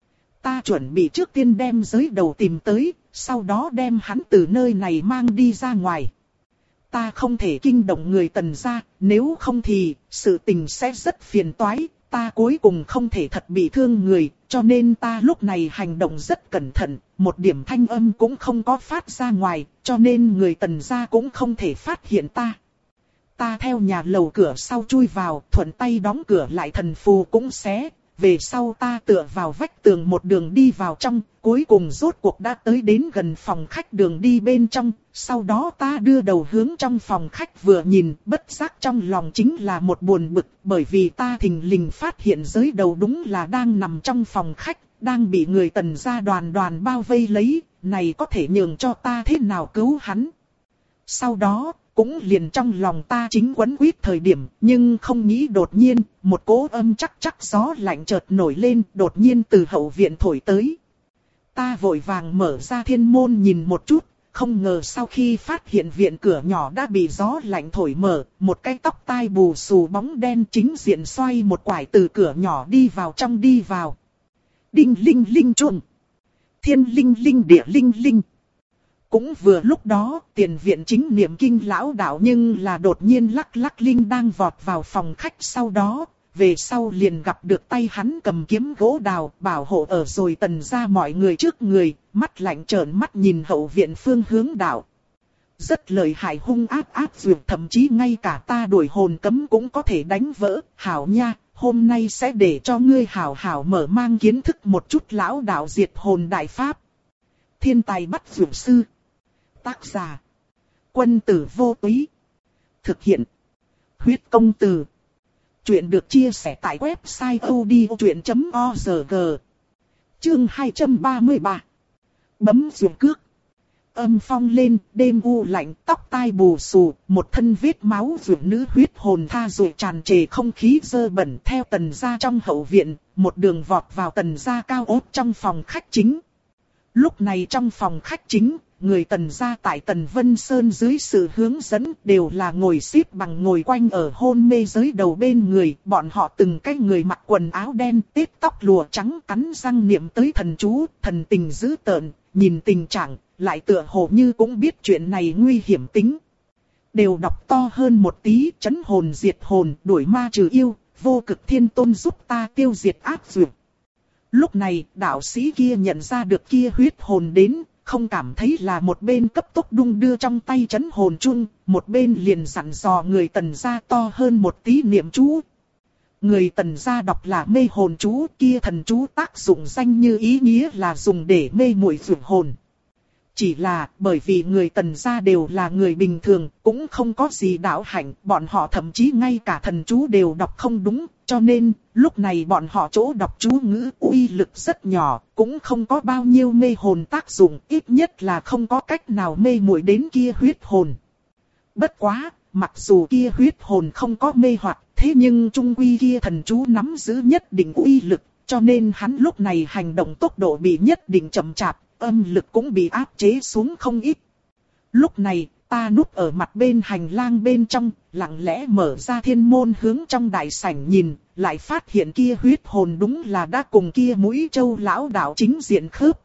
S1: Ta chuẩn bị trước tiên đem giới đầu tìm tới, sau đó đem hắn từ nơi này mang đi ra ngoài. Ta không thể kinh động người Tần gia, nếu không thì sự tình sẽ rất phiền toái, ta cuối cùng không thể thật bị thương người, cho nên ta lúc này hành động rất cẩn thận, một điểm thanh âm cũng không có phát ra ngoài, cho nên người Tần gia cũng không thể phát hiện ta. Ta theo nhà lầu cửa sau chui vào, thuận tay đóng cửa lại, thần phù cũng xé. Về sau ta tựa vào vách tường một đường đi vào trong, cuối cùng rốt cuộc đã tới đến gần phòng khách đường đi bên trong. Sau đó ta đưa đầu hướng trong phòng khách vừa nhìn, bất giác trong lòng chính là một buồn bực, bởi vì ta thình lình phát hiện giới đầu đúng là đang nằm trong phòng khách, đang bị người Tần gia đoàn đoàn bao vây lấy, này có thể nhường cho ta thế nào cứu hắn. Sau đó, cũng liền trong lòng ta chính quấn quýt thời điểm, nhưng không nghĩ đột nhiên, một cỗ âm chắc chắc gió lạnh chợt nổi lên, đột nhiên từ hậu viện thổi tới. Ta vội vàng mở ra thiên môn nhìn một chút, không ngờ sau khi phát hiện viện cửa nhỏ đã bị gió lạnh thổi mở, một cái tóc tai bù xù bóng đen chính diện xoay một quải từ cửa nhỏ đi vào trong đi vào. Đinh linh linh chuông, thiên linh linh địa linh linh. Cũng vừa lúc đó, tiền viện chính niệm kinh lão đạo nhưng là đột nhiên lắc lắc linh đang vọt vào phòng khách, sau đó, về sau liền gặp được tay hắn cầm kiếm gỗ đào bảo hộ ở rồi Tần gia mọi người trước người, mắt lạnh trợn mắt nhìn hậu viện phương hướng đạo. Rất lợi hại, hung ác ác duyệt, thậm chí ngay cả ta đuổi hồn cấm cũng có thể đánh vỡ. Hảo nha, hôm nay sẽ để cho ngươi hảo hảo mở mang kiến thức một chút lão đạo diệt hồn đại pháp. Thiên tài bắt dược sư. Tác giả: Quân tử vô túy. Thực hiện: Huyết công từ. Chuyện được chia sẻ tại website odchuyện chấm org. Chương hai trăm ba mươi ba. Bấm ruộng cước. Âm phong lên, đêm u lạnh, tóc tai bù xù, một thân vết máu ruộng nữ huyết hồn tha rồi tràn trề không khí dơ bẩn theo Tần gia trong hậu viện, một đường vọt vào Tần gia cao ốt trong phòng khách chính. Lúc này trong phòng khách chính, người Tần gia tại Tần Vân Sơn dưới sự hướng dẫn đều là ngồi xếp bằng ngồi quanh ở hôn mê giới đầu bên người. Bọn họ từng cái người mặc quần áo đen, tết tóc lụa trắng, cắn răng niệm tới thần chú, thần tình dữ tợn, nhìn tình trạng, lại tựa hồ như cũng biết chuyện này nguy hiểm tính. Đều đọc to hơn một tí, trấn hồn diệt hồn, đuổi ma trừ yêu, vô cực thiên tôn giúp ta tiêu diệt ác dược. Lúc này, đạo sĩ kia nhận ra được kia huyết hồn đến, không cảm thấy là một bên cấp tốc đung đưa trong tay trấn hồn chung, một bên liền dặn dò người Tần gia to hơn một tí niệm chú. Người Tần gia đọc là mê hồn chú, kia thần chú tác dụng danh như ý nghĩa là dùng để mê muội dược hồn. Chỉ là bởi vì người Tần gia đều là người bình thường, cũng không có gì đạo hạnh, bọn họ thậm chí ngay cả thần chú đều đọc không đúng, cho nên lúc này bọn họ chỗ đọc chú ngữ uy lực rất nhỏ, cũng không có bao nhiêu mê hồn tác dụng, ít nhất là không có cách nào mê muội đến kia huyết hồn. Bất quá, mặc dù kia huyết hồn không có mê hoặc, thế nhưng trung quy kia thần chú nắm giữ nhất định uy lực, cho nên hắn lúc này hành động tốc độ bị nhất định chậm chạp, âm lực cũng bị áp chế xuống không ít. Lúc này, ta núp ở mặt bên hành lang bên trong, lặng lẽ mở ra thiên môn hướng trong đại sảnh nhìn, lại phát hiện kia huyết hồn đúng là đã cùng kia mũi châu lão đạo chính diện khớp.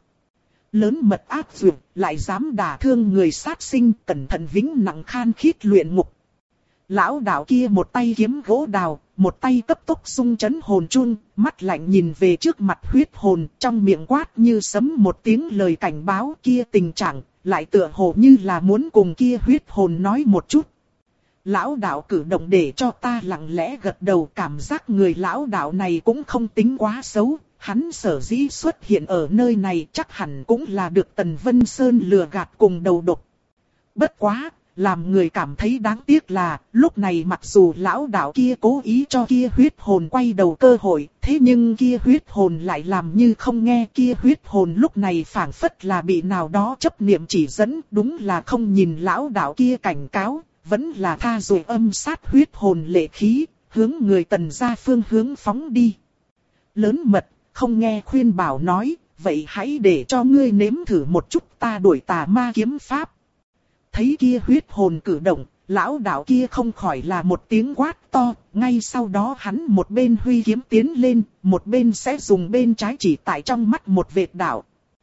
S1: Lớn mật ác dược, lại dám đả thương người sát sinh, cẩn thận vĩnh nặng khan khít luyện ngục. Lão đạo kia một tay kiếm gỗ đào, một tay cấp tốc xung chấn hồn chun, mắt lạnh nhìn về trước mặt huyết hồn, trong miệng quát như sấm một tiếng lời cảnh báo kia tình trạng, lại tựa hồ như là muốn cùng kia huyết hồn nói một chút. Lão đạo cử động để cho ta lặng lẽ gật đầu, cảm giác người lão đạo này cũng không tính quá xấu, hắn sở dĩ xuất hiện ở nơi này chắc hẳn cũng là được Tần Vân Sơn lừa gạt cùng đầu độc. Bất quá, làm người cảm thấy đáng tiếc là, lúc này mặc dù lão đạo kia cố ý cho kia huyết hồn quay đầu cơ hội, thế nhưng kia huyết hồn lại làm như không nghe. Kia huyết hồn lúc này phảng phất là bị nào đó chấp niệm chỉ dẫn, đúng là không nhìn lão đạo kia cảnh cáo, vẫn là tha rồi âm sát huyết hồn lệ khí, hướng người Tần gia phương hướng phóng đi. Lớn mật, không nghe khuyên bảo nói, vậy hãy để cho ngươi nếm thử một chút ta đuổi tà ma kiếm pháp. Thấy kia huyết hồn cử động, lão đạo kia không khỏi là một tiếng quát to, ngay sau đó hắn một bên huy kiếm tiến lên, một bên sẽ dùng bên trái chỉ tại trong mắt một vệt đạo.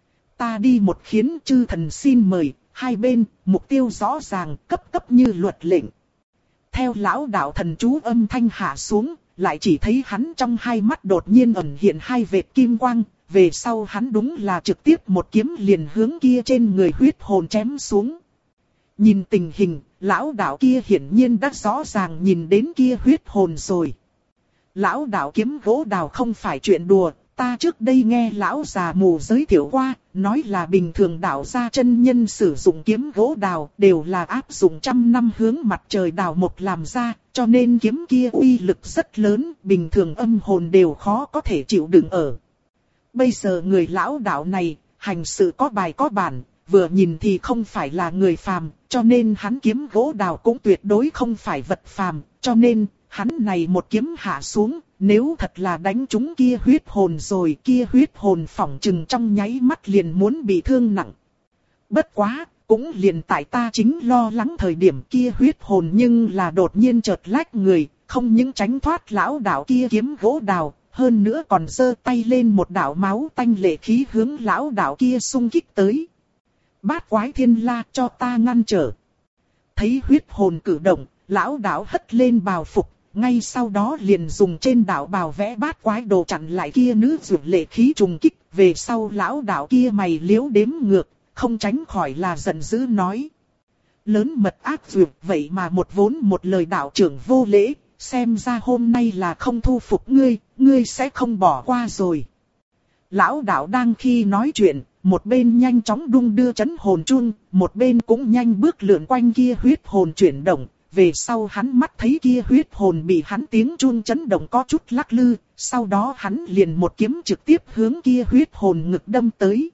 S1: Ta đi một khiến chư thần xin mời, hai bên, mục tiêu rõ ràng, cấp cấp như luật lệnh. Theo lão đạo thần chú âm thanh hạ xuống, lại chỉ thấy hắn trong hai mắt đột nhiên ẩn hiện hai vệt kim quang, về sau hắn đúng là trực tiếp một kiếm liền hướng kia trên người huyết hồn chém xuống. Nhìn tình hình, lão đạo kia hiển nhiên đã rõ ràng nhìn đến kia huyết hồn rồi. Lão đạo kiếm gỗ đào không phải chuyện đùa, ta trước đây nghe lão già mù giới thiệu qua, nói là bình thường đạo gia chân nhân sử dụng kiếm gỗ đào đều là áp dụng trăm năm hướng mặt trời đào một làm ra, cho nên kiếm kia uy lực rất lớn, bình thường âm hồn đều khó có thể chịu đựng ở. Bây giờ người lão đạo này, hành sự có bài có bản, vừa nhìn thì không phải là người phàm, cho nên hắn kiếm gỗ đào cũng tuyệt đối không phải vật phàm, cho nên hắn này một kiếm hạ xuống, nếu thật là đánh trúng kia huyết hồn rồi, kia huyết hồn phỏng chừng trong nháy mắt liền muốn bị thương nặng. Bất quá, cũng liền tại ta chính lo lắng thời điểm kia huyết hồn nhưng là đột nhiên chợt lách người, không những tránh thoát lão đạo kia kiếm gỗ đào, hơn nữa còn giơ tay lên một đạo máu tanh lệ khí hướng lão đạo kia xung kích tới. Bát quái thiên la, cho ta ngăn trở. Thấy huyết hồn cử động, lão đạo hất lên bào phục, ngay sau đó liền dùng trên đạo bào vẽ bát quái đồ chặn lại kia nữ dược lệ khí trùng kích. Về sau lão đạo kia mày liếu đếm ngược, không tránh khỏi là giận dữ nói. Lớn mật ác dược, vậy mà một vốn một lời đạo trưởng vô lễ, xem ra hôm nay là không thu phục ngươi, ngươi sẽ không bỏ qua rồi. Lão đạo đang khi nói chuyện, một bên nhanh chóng đung đưa chấn hồn chun, một bên cũng nhanh bước lượn quanh kia huyết hồn chuyển động. Về sau hắn mắt thấy kia huyết hồn bị hắn tiếng chun chấn động có chút lắc lư, sau đó hắn liền một kiếm trực tiếp hướng kia huyết hồn ngực đâm tới.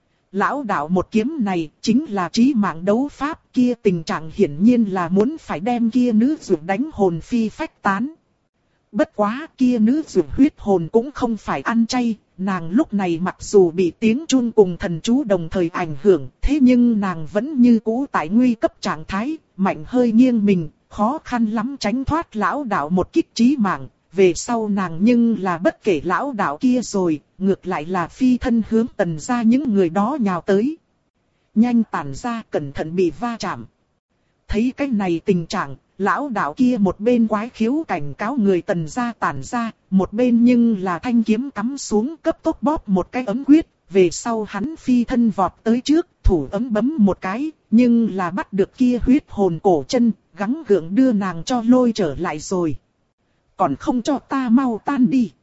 S1: Lão đạo một kiếm này chính là chí mạng đấu pháp, kia tình trạng hiển nhiên là muốn phải đem kia nữ dược đánh hồn phi phách tán. Bất quá kia nữ dược huyết hồn cũng không phải ăn chay, nàng lúc này mặc dù bị tiếng chun cùng thần chú đồng thời ảnh hưởng, thế nhưng nàng vẫn như cũ tại nguy cấp trạng thái, mạnh hơi nghiêng mình, khó khăn lắm tránh thoát lão đạo một kích chí mạng. Về sau nàng nhưng là bất kể lão đạo kia rồi, ngược lại là phi thân hướng Tần gia những người đó nhào tới. Nhanh tản ra, cẩn thận bị va chạm. Thấy cái này tình trạng, lão đạo kia một bên quái khiếu cảnh cáo người Tần gia tản ra, một bên nhưng là thanh kiếm cắm xuống cấp tốc bóp một cái ấm quyết. Về sau hắn phi thân vọt tới trước, thủ ấm bấm một cái, nhưng là bắt được kia huyết hồn cổ chân, gắng gượng đưa nàng cho lôi trở lại rồi. Còn không cho ta mau tan đi.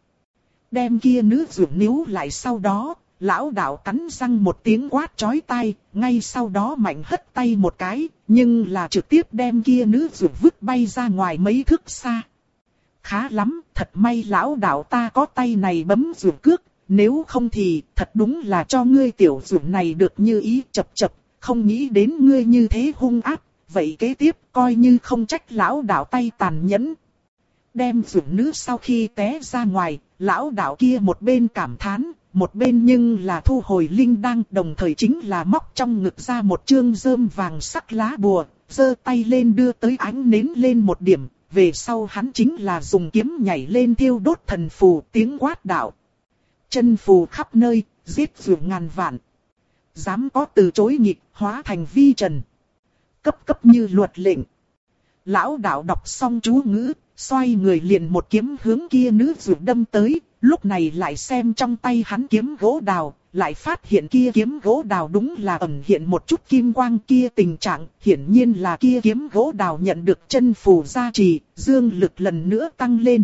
S1: Đem kia nữ dược níu lại sau đó, lão đạo cắn răng một tiếng quát chói tai, ngay sau đó mạnh hất tay một cái, nhưng là trực tiếp đem kia nữ dược vứt bay ra ngoài mấy thước xa. Khá lắm, thật may lão đạo ta có tay này bấm dược cước, nếu không thì thật đúng là cho ngươi tiểu dược này được như ý. Chập chập, không nghĩ đến ngươi như thế hung ác, vậy kế tiếp coi như không trách lão đạo tay tàn nhẫn. Đem dược nữ sau khi té ra ngoài, lão đạo kia một bên cảm thán, một bên nhưng là thu hồi linh đăng, đồng thời chính là móc trong ngực ra một chương rơm vàng sắc lá bùa, giơ tay lên đưa tới ánh nến lên một điểm, về sau hắn chính là dùng kiếm nhảy lên thiêu đốt thần phù, tiếng quát đạo. Chân phù khắp nơi, giết dược ngàn vạn. Dám có từ chối nghịch, hóa thành vi trần. Cấp cấp như luật lệnh. lão đạo đọc xong chú ngữ, xoay người liền một kiếm hướng kia nữ dụ đâm tới, lúc này lại xem trong tay hắn kiếm gỗ đào, lại phát hiện kia kiếm gỗ đào đúng là ẩn hiện một chút kim quang kia tình trạng, hiển nhiên là kia kiếm gỗ đào nhận được chân phù gia trì, dương lực lần nữa tăng lên.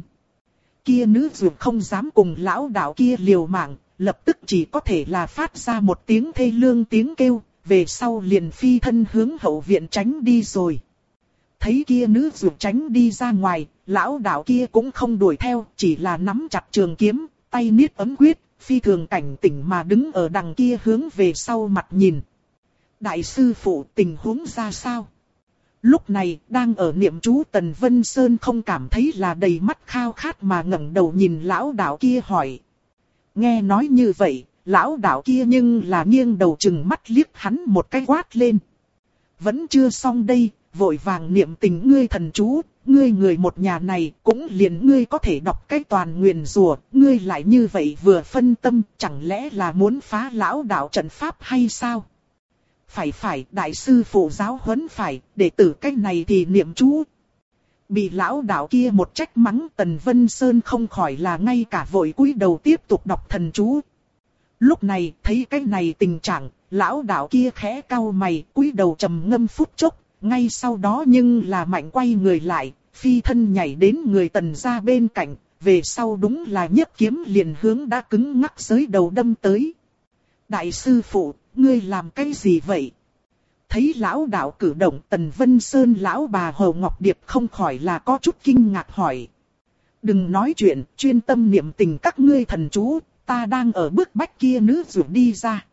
S1: Kia nữ dụ không dám cùng lão đạo kia liều mạng, lập tức chỉ có thể là phát ra một tiếng thê lương tiếng kêu, về sau liền phi thân hướng hậu viện tránh đi rồi. Thấy kia nữ dụ tránh đi ra ngoài, lão đạo kia cũng không đuổi theo, chỉ là nắm chặt trường kiếm, tay niết ấm quyết, phi thường cảnh tỉnh mà đứng ở đằng kia hướng về sau mặt nhìn. Đại sư phụ, tình huống ra sao? Lúc này, đang ở niệm chú Tần Vân Sơn không cảm thấy là đầy mắt khao khát mà ngẩng đầu nhìn lão đạo kia hỏi. Nghe nói như vậy, lão đạo kia nhưng là nghiêng đầu chừng mắt liếc hắn một cái quát lên. Vẫn chưa xong đây, vội vàng niệm tình ngươi thần chú, ngươi người một nhà này cũng liền ngươi có thể đọc cái toàn nguyền rủa, ngươi lại như vậy vừa phân tâm, chẳng lẽ là muốn phá lão đạo trận pháp hay sao? Phải phải, đại sư phụ giáo huấn phải, đệ tử cái này thì niệm chú. Bị lão đạo kia một trách mắng, Tần Vân Sơn không khỏi là ngay cả vội cúi đầu tiếp tục đọc thần chú. Lúc này, thấy cái này tình trạng, lão đạo kia khẽ cau mày, cúi đầu trầm ngâm phút chốc, ngay sau đó nhưng là mạnh quay người lại, phi thân nhảy đến người Tần gia bên cạnh, về sau đúng là nhấc kiếm liền hướng đã cứng ngắc giới đầu đâm tới. Đại sư phụ, ngươi làm cái gì vậy? Thấy lão đạo cử động, Tần Vân Sơn lão bà Hồ Ngọc Điệp không khỏi là có chút kinh ngạc hỏi. Đừng nói chuyện, chuyên tâm niệm tình các ngươi thần chú, ta đang ở bước bách kia nữ dụ đi ra.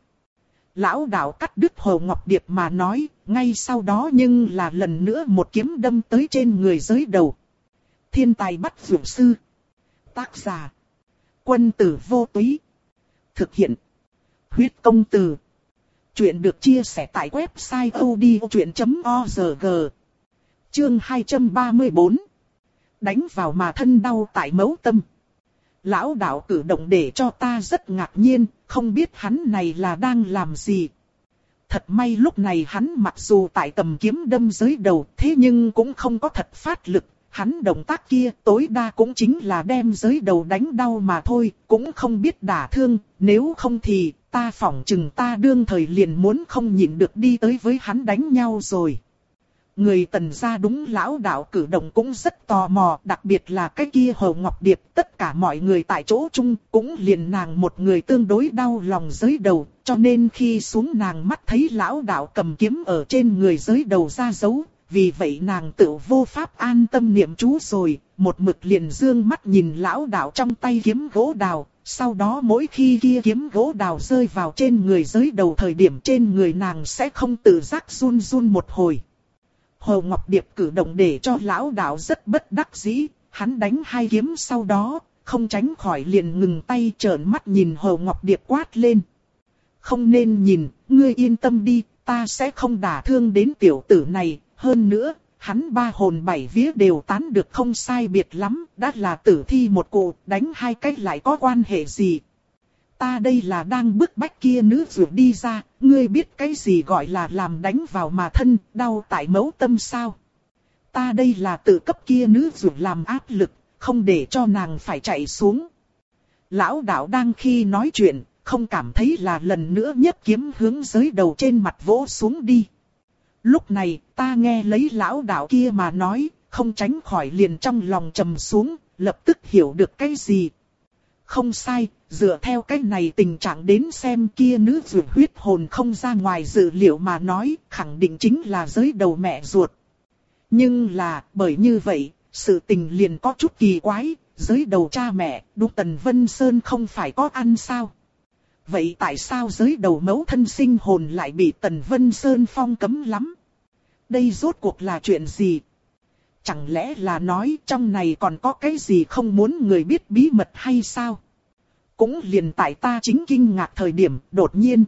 S1: Lão đạo cắt đứt Hồ Ngọc Điệp mà nói, ngay sau đó nhưng là lần nữa một kiếm đâm tới trên người giới đầu. Thiên tài bắt dụ sư. Tác giả. Quân tử vô túy. Thực hiện. Huyết công từ. Chuyện được chia sẻ tại website odchuyện chấm org. Chương hai trăm ba mươi tư. Đánh vào mà thân đau tại mấu tâm. Lão đạo cử động để cho ta rất ngạc nhiên, không biết hắn này là đang làm gì. Thật may lúc này hắn mặc dù tại cầm kiếm đâm giới đầu, thế nhưng cũng không có thật phát lực. Hắn động tác kia tối đa cũng chính là đem giới đầu đánh đau mà thôi, cũng không biết đả thương, nếu không thì ta phỏng chừng ta đương thời liền muốn không nhịn được đi tới với hắn đánh nhau rồi. Người Tần gia đúng lão đạo cử động cũng rất tò mò, đặc biệt là cái kia Hồ Ngọc Điệp, tất cả mọi người tại chỗ chung cũng liền nàng một người tương đối đau lòng giới đầu, cho nên khi xuống nàng mắt thấy lão đạo cầm kiếm ở trên người giới đầu ra dấu, vì vậy nàng tự vô pháp an tâm niệm chú rồi, một mực liền dương mắt nhìn lão đạo trong tay kiếm gỗ đào, sau đó mỗi khi kia kiếm gỗ đào rơi vào trên người giới đầu thời điểm trên người nàng sẽ không tự giác run run một hồi. Hồ Ngọc Điệp cử động để cho lão đạo rất bất đắc dĩ, hắn đánh hai kiếm sau đó, không tránh khỏi liền ngừng tay trợn mắt nhìn Hồ Ngọc Điệp quát lên. Không nên nhìn, ngươi yên tâm đi, ta sẽ không đả thương đến tiểu tử này, hơn nữa, hắn ba hồn bảy vía đều tán được không sai biệt lắm, đã là tử thi một cụ, đánh hai cách lại có quan hệ gì. Ta đây là đang bức bách kia nữ dụ đi ra, ngươi biết cái gì gọi là làm đánh vào mà thân, đau tại mấu tâm sao? Ta đây là tự cấp kia nữ dụ làm áp lực, không để cho nàng phải chạy xuống. Lão đạo đang khi nói chuyện, không cảm thấy là lần nữa nhấc kiếm hướng giới đầu trên mặt vỗ xuống đi. Lúc này, ta nghe lấy lão đạo kia mà nói, không tránh khỏi liền trong lòng trầm xuống, lập tức hiểu được cái gì. Không sai, dựa theo cái này tình trạng đến xem kia nữ dụ huyết hồn không ra ngoài dự liệu mà nói, khẳng định chính là giới đầu mẹ ruột. Nhưng là, bởi như vậy, sự tình liền có chút kỳ quái, giới đầu cha mẹ, đúng Tần Vân Sơn không phải có ăn sao? Vậy tại sao giới đầu mẫu thân sinh hồn lại bị Tần Vân Sơn phong cấm lắm? Đây rốt cuộc là chuyện gì? Chẳng lẽ là nói trong này còn có cái gì không muốn người biết bí mật hay sao? Cũng liền tại ta chính kinh ngạc thời điểm, đột nhiên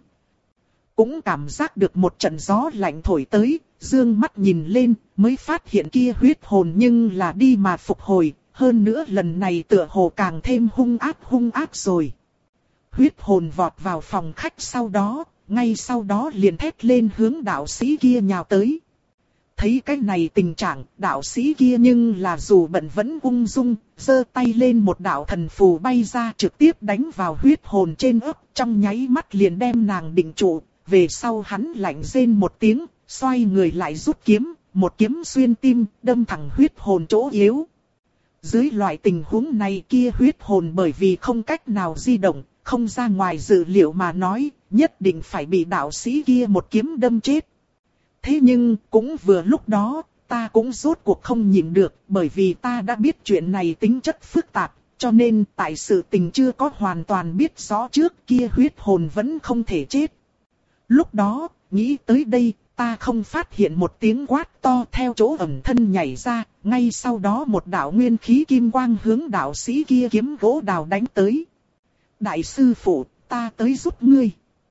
S1: cũng cảm giác được một trận gió lạnh thổi tới, dương mắt nhìn lên, mới phát hiện kia huyết hồn nhưng là đi mà phục hồi, hơn nữa lần này tựa hồ càng thêm hung ác hung ác rồi. Huyết hồn vọt vào phòng khách sau đó, ngay sau đó liền thét lên hướng đạo sĩ kia nhào tới. thấy cái này tình trạng, đạo sĩ kia nhưng là dù bận vẫn ung dung, giơ tay lên một đạo thần phù bay ra trực tiếp đánh vào huyết hồn trên ấp, trong nháy mắt liền đem nàng định trụ, về sau hắn lạnh rên một tiếng, xoay người lại rút kiếm, một kiếm xuyên tim, đâm thẳng huyết hồn chỗ yếu. Dưới loại tình huống này kia huyết hồn bởi vì không cách nào di động, không ra ngoài dự liệu mà nói, nhất định phải bị đạo sĩ kia một kiếm đâm chết. Thế nhưng, cũng vừa lúc đó, ta cũng rốt cuộc không nhịn được, bởi vì ta đã biết chuyện này tính chất phức tạp, cho nên tại sự tình chưa có hoàn toàn biết rõ trước kia huyết hồn vẫn không thể chết. Lúc đó, nghĩ tới đây, ta không phát hiện một tiếng quát to theo chỗ ẩn thân nhảy ra, ngay sau đó một đạo nguyên khí kim quang hướng đạo sĩ kia kiếm gỗ đào đánh tới. Đại sư phụ, ta tới giúp ngươi.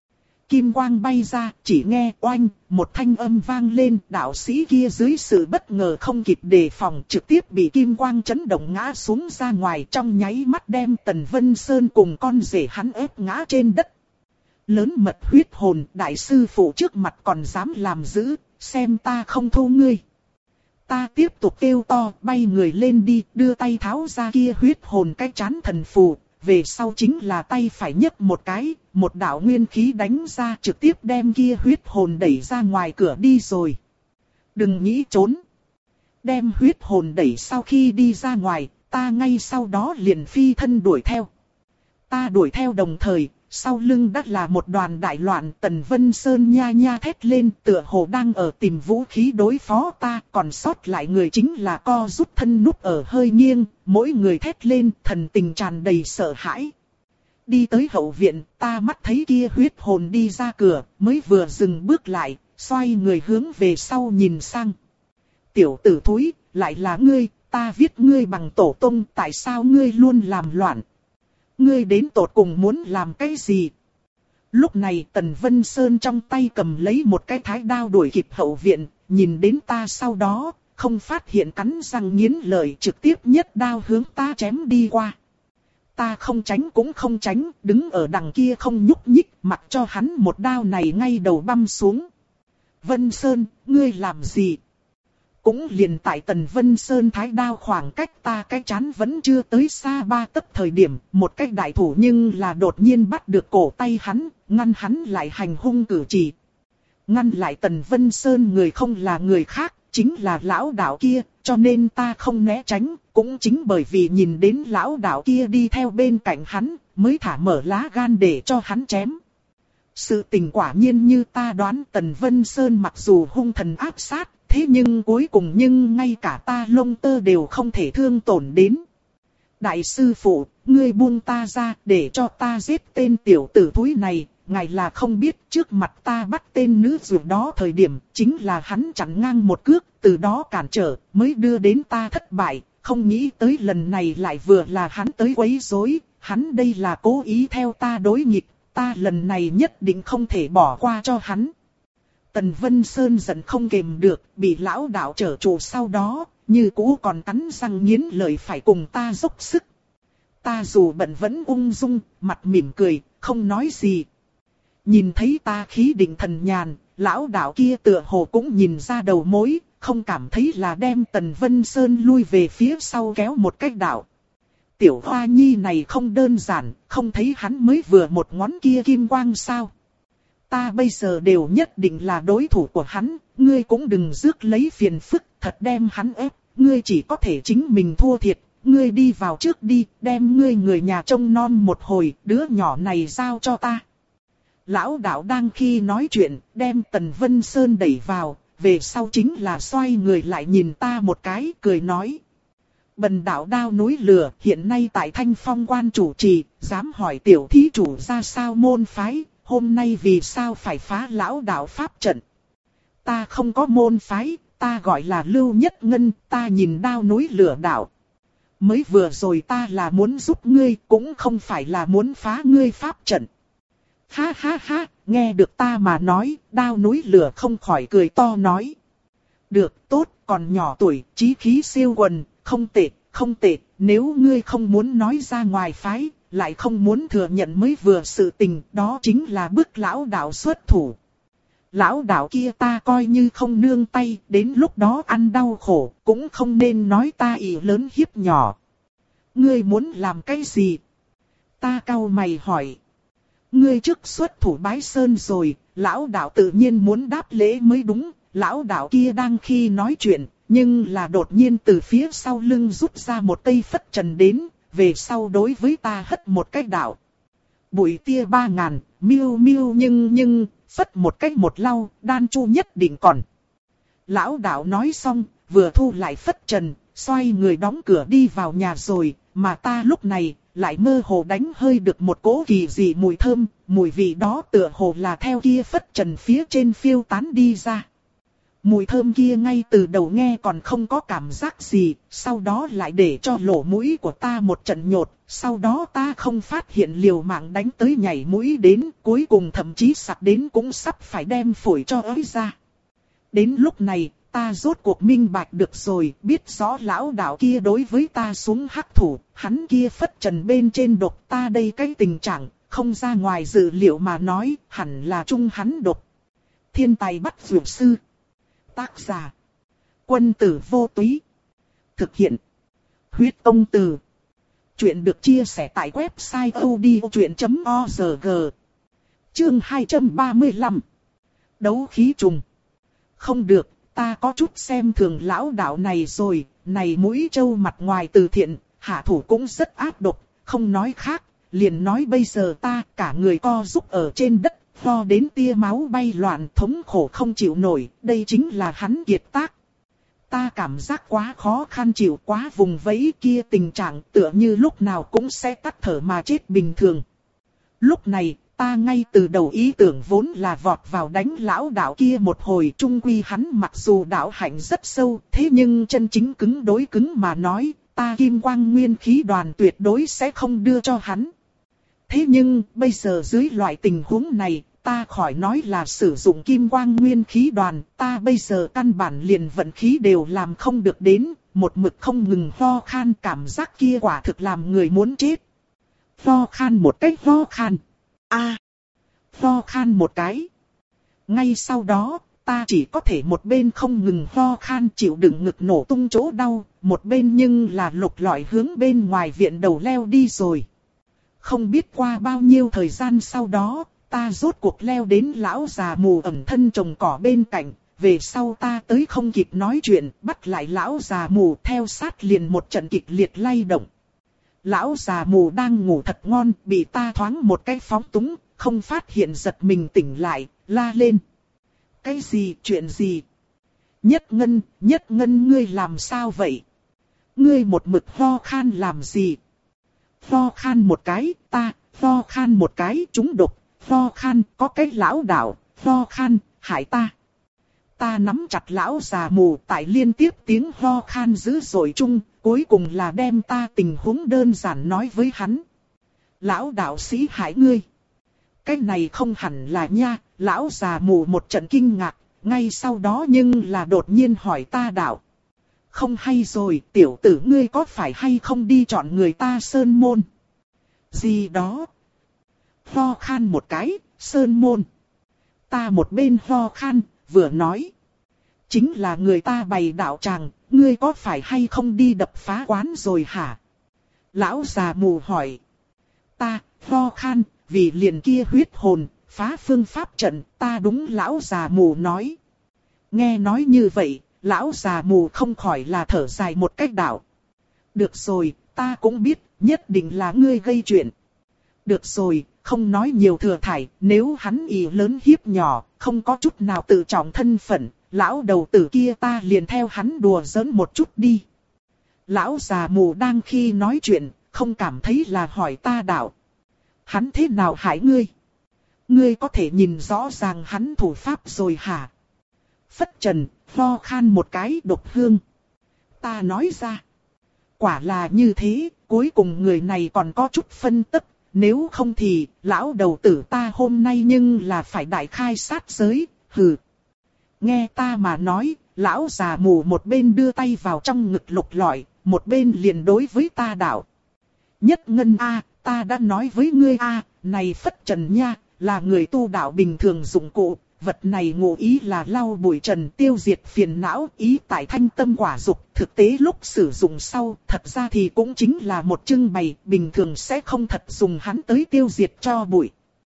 S1: Kim quang bay ra, chỉ nghe oanh, một thanh âm vang lên, đạo sĩ kia dưới sự bất ngờ không kịp đề phòng trực tiếp bị kim quang chấn động ngã xuống ra ngoài, trong nháy mắt đem Tần Vân Sơn cùng con rể hắn ép ngã trên đất. Lớn mật huyết hồn, đại sư phụ trước mặt còn dám làm dữ, xem ta không thu ngươi. Ta tiếp tục kêu to, bay người lên đi, đưa tay tháo ra kia huyết hồn cái chán thần phù. Về sau chính là tay phải nhấc một cái, một đạo nguyên khí đánh ra trực tiếp đem kia huyết hồn đẩy ra ngoài cửa đi rồi. Đừng nghĩ trốn. Đem huyết hồn đẩy sau khi đi ra ngoài, ta ngay sau đó liền phi thân đuổi theo. Ta đuổi theo đồng thời, sau lưng đã là một đoàn đại loạn. Tần Vân Sơn nha nha thét lên tựa hồ đang ở tìm vũ khí đối phó ta, còn sót lại người chính là co rút thân núp ở hơi nghiêng, mỗi người thét lên thần tình tràn đầy sợ hãi. Đi tới hậu viện, ta mắt thấy kia huyết hồn đi ra cửa, mới vừa dừng bước lại, xoay người hướng về sau nhìn sang. Tiểu tử thúi, lại là ngươi, ta viết ngươi bằng tổ tông, tại sao ngươi luôn làm loạn? Ngươi đến tột cùng muốn làm cái gì? Lúc này Tần Vân Sơn trong tay cầm lấy một cái thái đao đuổi kịp hậu viện, nhìn đến ta sau đó, không phát hiện cắn răng nghiến lợi trực tiếp nhất đao hướng ta chém đi qua. Ta không tránh cũng không tránh, đứng ở đằng kia không nhúc nhích, mặc cho hắn một đao này ngay đầu băm xuống. Vân Sơn, ngươi làm gì? Cũng liền tại Tần Vân Sơn thái đao khoảng cách ta cái chán vẫn chưa tới xa ba tấc thời điểm, một cái đại thủ nhưng là đột nhiên bắt được cổ tay hắn, ngăn hắn lại hành hung cử chỉ. Ngăn lại Tần Vân Sơn người không là người khác, chính là lão đạo kia, cho nên ta không né tránh, cũng chính bởi vì nhìn đến lão đạo kia đi theo bên cạnh hắn, mới thả mở lá gan để cho hắn chém. Sự tình quả nhiên như ta đoán, Tần Vân Sơn mặc dù hung thần áp sát, thế nhưng cuối cùng nhưng ngay cả ta lông tơ đều không thể thương tổn đến. Đại sư phụ, ngươi buông ta ra để cho ta giết tên tiểu tử thúi này, ngài là không biết trước mặt ta bắt tên nữ dược đó thời điểm, chính là hắn chặn ngang một cước, từ đó cản trở, mới đưa đến ta thất bại, không nghĩ tới lần này lại vừa là hắn tới quấy rối, hắn đây là cố ý theo ta đối nghịch, ta lần này nhất định không thể bỏ qua cho hắn. Tần Vân Sơn giận không kềm được, bị lão đạo trở trụ sau đó, như cũ còn cắn răng nghiến lợi phải cùng ta dốc sức. Ta dù bận vẫn ung dung, mặt mỉm cười, không nói gì. Nhìn thấy ta khí định thần nhàn, lão đạo kia tựa hồ cũng nhìn ra đầu mối, không cảm thấy là đem Tần Vân Sơn lui về phía sau kéo một cách đạo. Tiểu Hoa Nhi này không đơn giản, không thấy hắn mới vừa một ngón kia kim quang sao. Ta bây giờ đều nhất định là đối thủ của hắn, ngươi cũng đừng rước lấy phiền phức, thật đem hắn ép, ngươi chỉ có thể chính mình thua thiệt, ngươi đi vào trước đi, đem ngươi người nhà trông non một hồi, đứa nhỏ này giao cho ta. Lão đạo đang khi nói chuyện, đem Tần Vân Sơn đẩy vào, về sau chính là xoay người lại nhìn ta một cái, cười nói. Bần đạo đao núi lửa, hiện nay tại Thanh Phong quan chủ trì, dám hỏi tiểu thí chủ ra sao môn phái, hôm nay vì sao phải phá lão đạo pháp trận. Ta không có môn phái, ta gọi là Lưu Nhất Ngân, ta nhìn đao núi lửa đạo. Mới vừa rồi ta là muốn giúp ngươi, cũng không phải là muốn phá ngươi pháp trận. Ha ha ha, nghe được ta mà nói, đao núi lửa không khỏi cười to nói. Được, tốt, còn nhỏ tuổi, chí khí siêu quần, không tệ, không tệ, nếu ngươi không muốn nói ra ngoài phái, lại không muốn thừa nhận mới vừa sự tình, đó chính là bức lão đạo xuất thủ. Lão đạo kia ta coi như không nương tay, đến lúc đó ăn đau khổ, cũng không nên nói ta ỷ lớn hiếp nhỏ. Ngươi muốn làm cái gì? Ta cau mày hỏi. Ngươi trước xuất thủ bái sơn rồi, lão đạo tự nhiên muốn đáp lễ mới đúng. Lão đạo kia đang khi nói chuyện, nhưng là đột nhiên từ phía sau lưng rút ra một cây phất trần đến, về sau đối với ta hất một cái đạo. Bụi tia ba ngàn, miêu miêu nhưng nhưng, phất một cách một lau, đan chu nhất định còn. Lão đạo nói xong, vừa thu lại phất trần, xoay người đóng cửa đi vào nhà rồi, mà ta lúc này, lại mơ hồ đánh hơi được một cỗ kỳ dị mùi thơm, mùi vị đó tựa hồ là theo kia phất trần phía trên phiêu tán đi ra. Mùi thơm kia ngay từ đầu nghe còn không có cảm giác gì, sau đó lại để cho lỗ mũi của ta một trận nhột, sau đó ta không phát hiện liều mạng đánh tới nhảy mũi đến, cuối cùng thậm chí sặc đến cũng sắp phải đem phổi cho ới ra. Đến lúc này, ta rốt cuộc minh bạch được rồi, biết rõ lão đạo kia đối với ta xuống hắc thủ, hắn kia phất trần bên trên độc ta đây cái tình trạng, không ra ngoài dự liệu mà nói, hẳn là chung hắn độc. Thiên tài bắt dược sư. Tác giả. Quân tử vô túy. Thực hiện. Huyết công từ. Chuyện được chia sẻ tại website odchuyện chấm org. Chương hai trăm ba mươi lăm. Đấu khí trùng. Không được, ta có chút xem thường lão đạo này rồi, này mũi trâu mặt ngoài từ thiện, hạ thủ cũng rất ác độc, không nói khác, liền nói bây giờ ta cả người co rúm ở trên đất. Ho đến tia máu bay loạn thống khổ không chịu nổi, đây chính là hắn kiệt tác. Ta cảm giác quá khó khăn chịu quá vùng vẫy kia tình trạng tựa như lúc nào cũng sẽ tắt thở mà chết bình thường. Lúc này, ta ngay từ đầu ý tưởng vốn là vọt vào đánh lão đạo kia một hồi trung quy hắn mặc dù đạo hạnh rất sâu, thế nhưng chân chính cứng đối cứng mà nói, ta kim quang nguyên khí đoàn tuyệt đối sẽ không đưa cho hắn. Thế nhưng, bây giờ dưới loại tình huống này, ta khỏi nói là sử dụng kim quang nguyên khí đoàn, ta bây giờ căn bản liền vận khí đều làm không được đến, một mực không ngừng ho khan cảm giác kia quả thực làm người muốn chết. Ho khan một cách ho khan. a à, ho khan một cái. Ngay sau đó, ta chỉ có thể một bên không ngừng ho khan chịu đựng ngực nổ tung chỗ đau, một bên nhưng là lục lọi hướng bên ngoài viện đầu leo đi rồi. Không biết qua bao nhiêu thời gian sau đó, ta rốt cuộc leo đến lão già mù ẩn thân trồng cỏ bên cạnh, về sau ta tới không kịp nói chuyện, bắt lại lão già mù theo sát liền một trận kịch liệt lay động. Lão già mù đang ngủ thật ngon, bị ta thoáng một cái phóng túng, không phát hiện giật mình tỉnh lại, la lên. Cái gì, chuyện gì? Nhất Ngân, Nhất Ngân ngươi làm sao vậy? Ngươi một mực ho khan làm gì? Ho khan một cái, ta, ho khan một cái, trúng độc. Ho khan, có cái lão đạo, ho khan, hại ta. Ta nắm chặt lão già mù tại liên tiếp tiếng ho khan dữ dội chung, cuối cùng là đem ta tình huống đơn giản nói với hắn. Lão đạo sĩ hại ngươi. Cái này không hẳn là nha, lão già mù một trận kinh ngạc, ngay sau đó nhưng là đột nhiên hỏi ta đạo. Không hay rồi, tiểu tử ngươi có phải hay không đi chọn người ta sơn môn? Gì đó? Ho khan một cái, sơn môn. Ta một bên ho khan, vừa nói. Chính là người ta bày đạo tràng, ngươi có phải hay không đi đập phá quán rồi hả? Lão già mù hỏi. Ta, ho khan, vì liền kia huyết hồn, phá phương pháp trận, ta đúng lão già mù nói. Nghe nói như vậy, lão già mù không khỏi là thở dài một cách đạo. Được rồi, ta cũng biết, nhất định là ngươi gây chuyện. Được rồi, không nói nhiều thừa thải, nếu hắn ỷ lớn hiếp nhỏ, không có chút nào tự trọng thân phận, lão đầu tử kia ta liền theo hắn đùa giỡn một chút đi. Lão già mù đang khi nói chuyện, không cảm thấy là hỏi ta đạo. Hắn thế nào hại ngươi? Ngươi có thể nhìn rõ ràng hắn thủ pháp rồi hả? Phất trần, ho khan một cái độc hương. Ta nói ra. Quả là như thế, cuối cùng người này còn có chút phân tích. Nếu không thì, lão đầu tử ta hôm nay nhưng là phải đại khai sát giới, hừ. Nghe ta mà nói, lão già mù một bên đưa tay vào trong ngực lục lọi, một bên liền đối với ta đạo. Nhất Ngân a, ta đã nói với ngươi a, này phất trần nha, là người tu đạo bình thường dụng cụ, vật này ngụ ý là lau bụi trần tiêu diệt phiền não, ý tại thanh tâm quả dục. Thực tế lúc sử dụng sau, thật ra thì cũng chính là một trưng bày, bình thường sẽ không thật dùng hắn tới tiêu diệt cho bụi.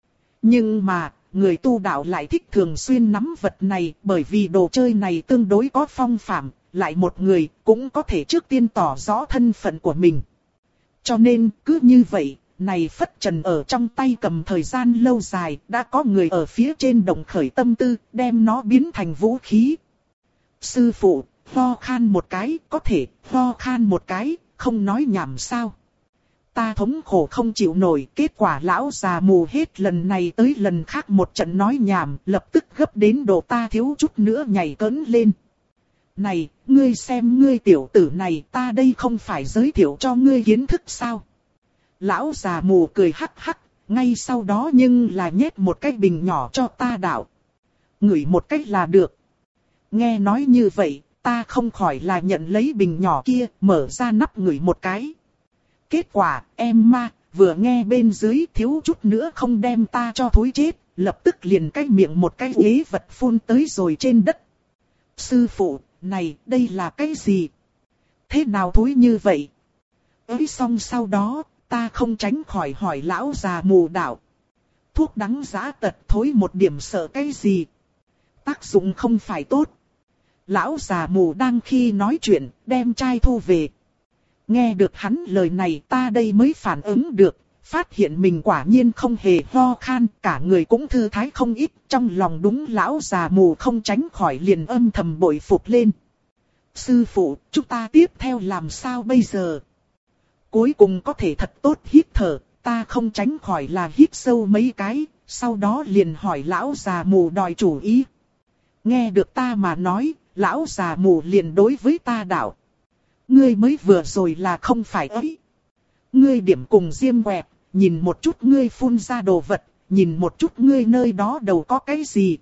S1: Nhưng mà, người tu đạo lại thích thường xuyên nắm vật này, bởi vì đồ chơi này tương đối có phong phạm, lại một người cũng có thể trước tiên tỏ rõ thân phận của mình. Cho nên, cứ như vậy, này phất trần ở trong tay cầm thời gian lâu dài, đã có người ở phía trên động khởi tâm tư, đem nó biến thành vũ khí. Sư phụ, ho khan một cái, có thể, ho khan một cái, không nói nhảm sao. Ta thống khổ không chịu nổi, kết quả lão già mù hết lần này tới lần khác một trận nói nhảm, lập tức gấp đến độ ta thiếu chút nữa nhảy cẫng lên. Này, ngươi xem ngươi tiểu tử này, ta đây không phải giới thiệu cho ngươi kiến thức sao? Lão già mù cười hắc hắc, ngay sau đó nhưng là nhét một cái bình nhỏ cho ta đạo. Ngửi một cách là được. Nghe nói như vậy, ta không khỏi là nhận lấy bình nhỏ kia, mở ra nắp ngửi một cái. Kết quả, em ma, vừa nghe bên dưới thiếu chút nữa không đem ta cho thối chết, lập tức liền cái miệng một cái ế vật phun tới rồi trên đất. Sư phụ, này, đây là cái gì? Thế nào thối như vậy? Ấy xong sau đó, ta không tránh khỏi hỏi lão già mù đạo. Thuốc đắng giá tật thối một điểm sợ cái gì? Tác dụng không phải tốt. Lão già mù đang khi nói chuyện, đem chai thu về. Nghe được hắn lời này ta đây mới phản ứng được, phát hiện mình quả nhiên không hề ho khan, cả người cũng thư thái không ít, trong lòng đúng lão già mù không tránh khỏi liền âm thầm bội phục lên. Sư phụ, chúng ta tiếp theo làm sao bây giờ? Cuối cùng có thể thật tốt hít thở, ta không tránh khỏi là hít sâu mấy cái, sau đó liền hỏi lão già mù đòi chủ ý. Nghe được ta mà nói, lão già mù liền đối với ta đạo. Ngươi mới vừa rồi là không phải ấy. Ngươi điểm cùng diêm quẹt, nhìn một chút ngươi phun ra đồ vật, nhìn một chút ngươi nơi đó đầu có cái gì.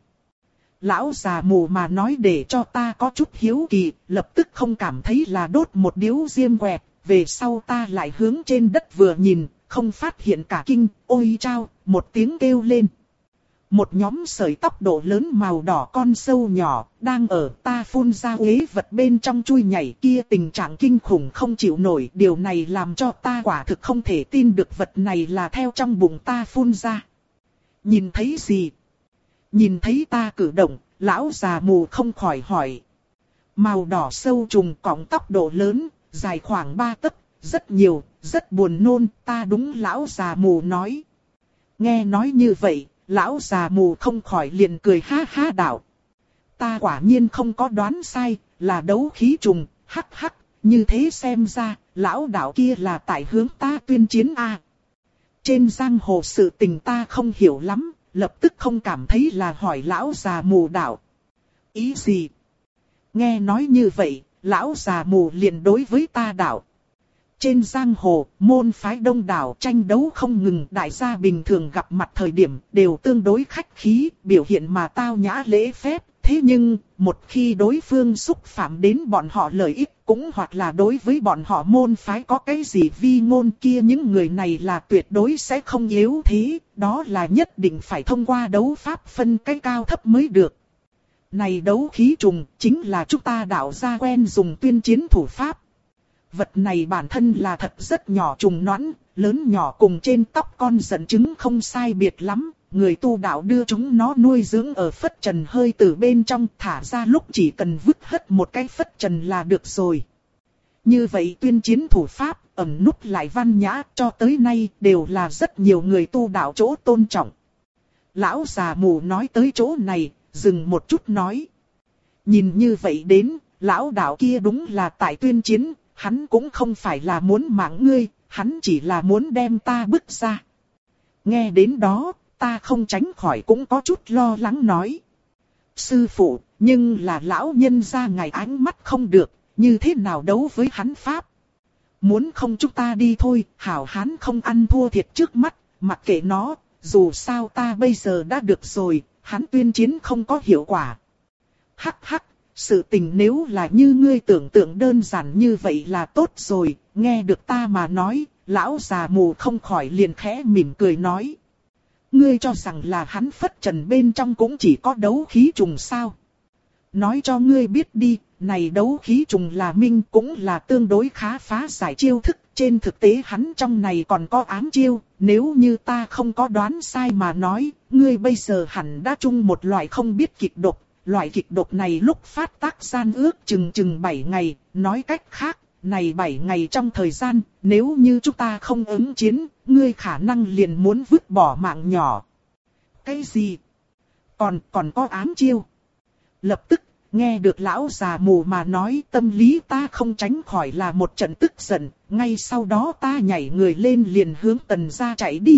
S1: Lão già mù mà nói để cho ta có chút hiếu kỳ, lập tức không cảm thấy là đốt một điếu diêm quẹt. Về sau ta lại hướng trên đất vừa nhìn, không phát hiện cả kinh, ôi chao, một tiếng kêu lên. Một nhóm sợi tóc độ lớn màu đỏ con sâu nhỏ, đang ở ta phun ra uế vật bên trong chui nhảy kia, tình trạng kinh khủng không chịu nổi. Điều này làm cho ta quả thực không thể tin được vật này là theo trong bụng ta phun ra. Nhìn thấy gì? Nhìn thấy ta cử động, lão già mù không khỏi hỏi. Màu đỏ sâu trùng cọng tóc độ lớn, dài khoảng ba tấc, rất nhiều, rất buồn nôn, ta đúng lão già mù nói. Nghe nói như vậy, lão già mù không khỏi liền cười ha ha đạo. Ta quả nhiên không có đoán sai, là đấu khí trùng, hắc hắc, như thế xem ra, lão đạo kia là tại hướng ta tuyên chiến a. Trên giang hồ sự tình ta không hiểu lắm, lập tức không cảm thấy là hỏi lão già mù đạo. Ý gì? Nghe nói như vậy, lão già mù liền đối với ta đạo. Trên giang hồ, môn phái đông đảo tranh đấu không ngừng, đại gia bình thường gặp mặt thời điểm đều tương đối khách khí, biểu hiện mà tao nhã lễ phép. Thế nhưng, một khi đối phương xúc phạm đến bọn họ lợi ích, cũng hoặc là đối với bọn họ môn phái có cái gì vi ngôn kia, những người này là tuyệt đối sẽ không yếu thế, đó là nhất định phải thông qua đấu pháp phân cái cao thấp mới được. Này đấu khí trùng, chính là chúng ta đạo gia quen dùng tuyên chiến thủ pháp. Vật này bản thân là thật rất nhỏ trùng nõn, lớn nhỏ cùng trên tóc con giận trứng không sai biệt lắm. Người tu đạo đưa chúng nó nuôi dưỡng ở phất trần hơi từ bên trong, thả ra lúc chỉ cần vứt hết một cái phất trần là được rồi. Như vậy tuyên chiến thủ pháp, ẩn núp lại văn nhã, cho tới nay đều là rất nhiều người tu đạo chỗ tôn trọng. Lão già mù nói tới chỗ này, dừng một chút nói. Nhìn như vậy đến, lão đạo kia đúng là tại tuyên chiến, hắn cũng không phải là muốn mạng ngươi, hắn chỉ là muốn đem ta bức ra. Nghe đến đó, ta không tránh khỏi cũng có chút lo lắng nói. Sư phụ, nhưng là lão nhân gia ngài ánh mắt không được, như thế nào đấu với hắn pháp? Muốn không chúng ta đi thôi, hảo hán không ăn thua thiệt trước mắt, mặc kệ nó, dù sao ta bây giờ đã được rồi, hắn tuyên chiến không có hiệu quả. Hắc hắc, sự tình nếu là như ngươi tưởng tượng đơn giản như vậy là tốt rồi, nghe được ta mà nói, lão già mù không khỏi liền khẽ mỉm cười nói. Ngươi cho rằng là hắn phất trần bên trong cũng chỉ có đấu khí trùng sao? Nói cho ngươi biết đi, này đấu khí trùng là minh cũng là tương đối khá phá giải chiêu thức. Trên thực tế hắn trong này còn có ám chiêu, nếu như ta không có đoán sai mà nói, ngươi bây giờ hẳn đã chung một loại không biết kịch độc. Loại kịch độc này lúc phát tác gian ước chừng chừng bảy ngày, nói cách khác, này bảy ngày trong thời gian, nếu như chúng ta không ứng chiến, ngươi khả năng liền muốn vứt bỏ mạng nhỏ. Cái gì? Còn, còn có ám chiêu? Lập tức, nghe được lão già mù mà nói, tâm lý ta không tránh khỏi là một trận tức giận, ngay sau đó ta nhảy người lên liền hướng Tần gia chạy đi.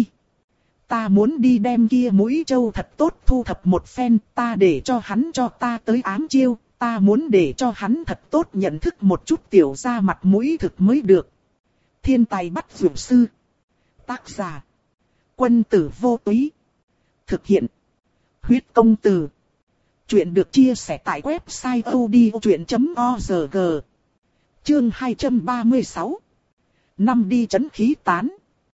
S1: Ta muốn đi đem kia mũi trâu thật tốt thu thập một phen, ta để cho hắn cho ta tới ám chiêu, ta muốn để cho hắn thật tốt nhận thức một chút tiểu gia mặt mũi thực mới được. Thiên tài bắt vượt sư. Tác giả. Quân tử vô túy. Thực hiện. Huyết công từ. Chuyện được chia sẻ tại website odchuyện chấm org. Chương hai trăm ba mươi sáu. Năm đi trấn khí tán.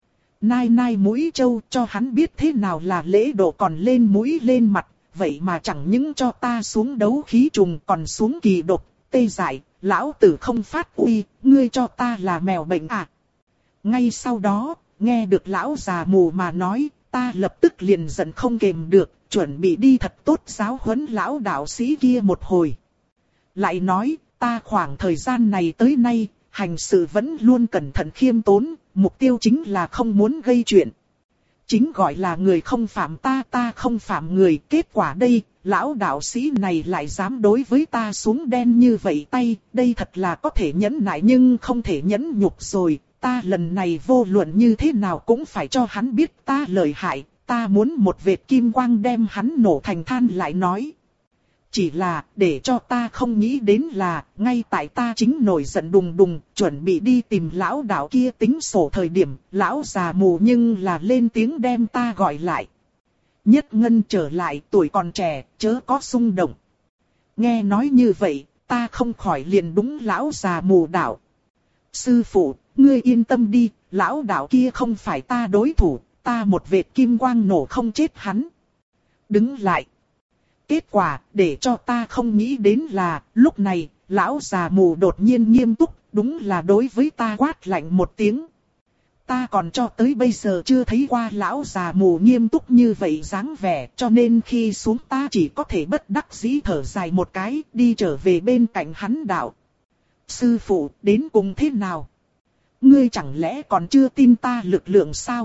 S1: Nai nai mũi trâu cho hắn biết thế nào là lễ độ còn lên mũi lên mặt, vậy mà chẳng những cho ta xuống đấu khí trùng còn xuống kỳ độc, tê dại, lão tử không phát uy, ngươi cho ta là mèo bệnh à. Ngay sau đó, nghe được lão già mù mà nói, ta lập tức liền giận không kềm được, chuẩn bị đi thật tốt giáo huấn lão đạo sĩ kia một hồi. Lại nói, ta khoảng thời gian này tới nay, hành sự vẫn luôn cẩn thận khiêm tốn, mục tiêu chính là không muốn gây chuyện. Chính gọi là người không phạm ta, ta không phạm người. Kết quả đây, lão đạo sĩ này lại dám đối với ta xuống đen như vậy tay. Đây thật là có thể nhẫn nại nhưng không thể nhẫn nhục rồi. Ta lần này vô luận như thế nào cũng phải cho hắn biết ta lợi hại. Ta muốn một vệt kim quang đem hắn nổ thành than lại nói. Chỉ là, để cho ta không nghĩ đến là, ngay tại ta chính nổi giận đùng đùng, chuẩn bị đi tìm lão đạo kia tính sổ thời điểm, lão già mù nhưng là lên tiếng đem ta gọi lại. Nhất Ngân trở lại, tuổi còn trẻ, chớ có xung động. Nghe nói như vậy, ta không khỏi liền đúng lão già mù đạo. Sư phụ, ngươi yên tâm đi, lão đạo kia không phải ta đối thủ, ta một vệt kim quang nổ không chết hắn. Đứng lại. Kết quả, để cho ta không nghĩ đến là, lúc này, lão già mù đột nhiên nghiêm túc, đúng là đối với ta quát lạnh một tiếng. Ta còn cho tới bây giờ chưa thấy qua lão già mù nghiêm túc như vậy dáng vẻ, cho nên khi xuống ta chỉ có thể bất đắc dĩ thở dài một cái, đi trở về bên cạnh hắn đạo. Sư phụ, đến cùng thế nào? Ngươi chẳng lẽ còn chưa tin ta lực lượng sao?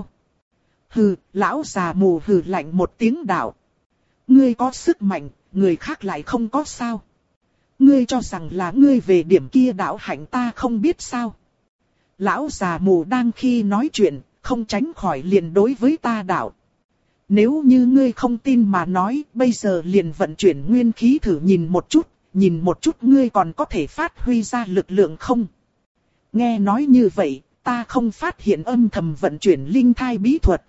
S1: Hừ, lão già mù hừ lạnh một tiếng đạo. Ngươi có sức mạnh, người khác lại không có sao. Ngươi cho rằng là ngươi về điểm kia đạo hạnh ta không biết sao. Lão già mù đang khi nói chuyện, không tránh khỏi liền đối với ta đạo. Nếu như ngươi không tin mà nói, bây giờ liền vận chuyển nguyên khí thử nhìn một chút, nhìn một chút ngươi còn có thể phát huy ra lực lượng không. Nghe nói như vậy, ta không phát hiện âm thầm vận chuyển linh thai bí thuật.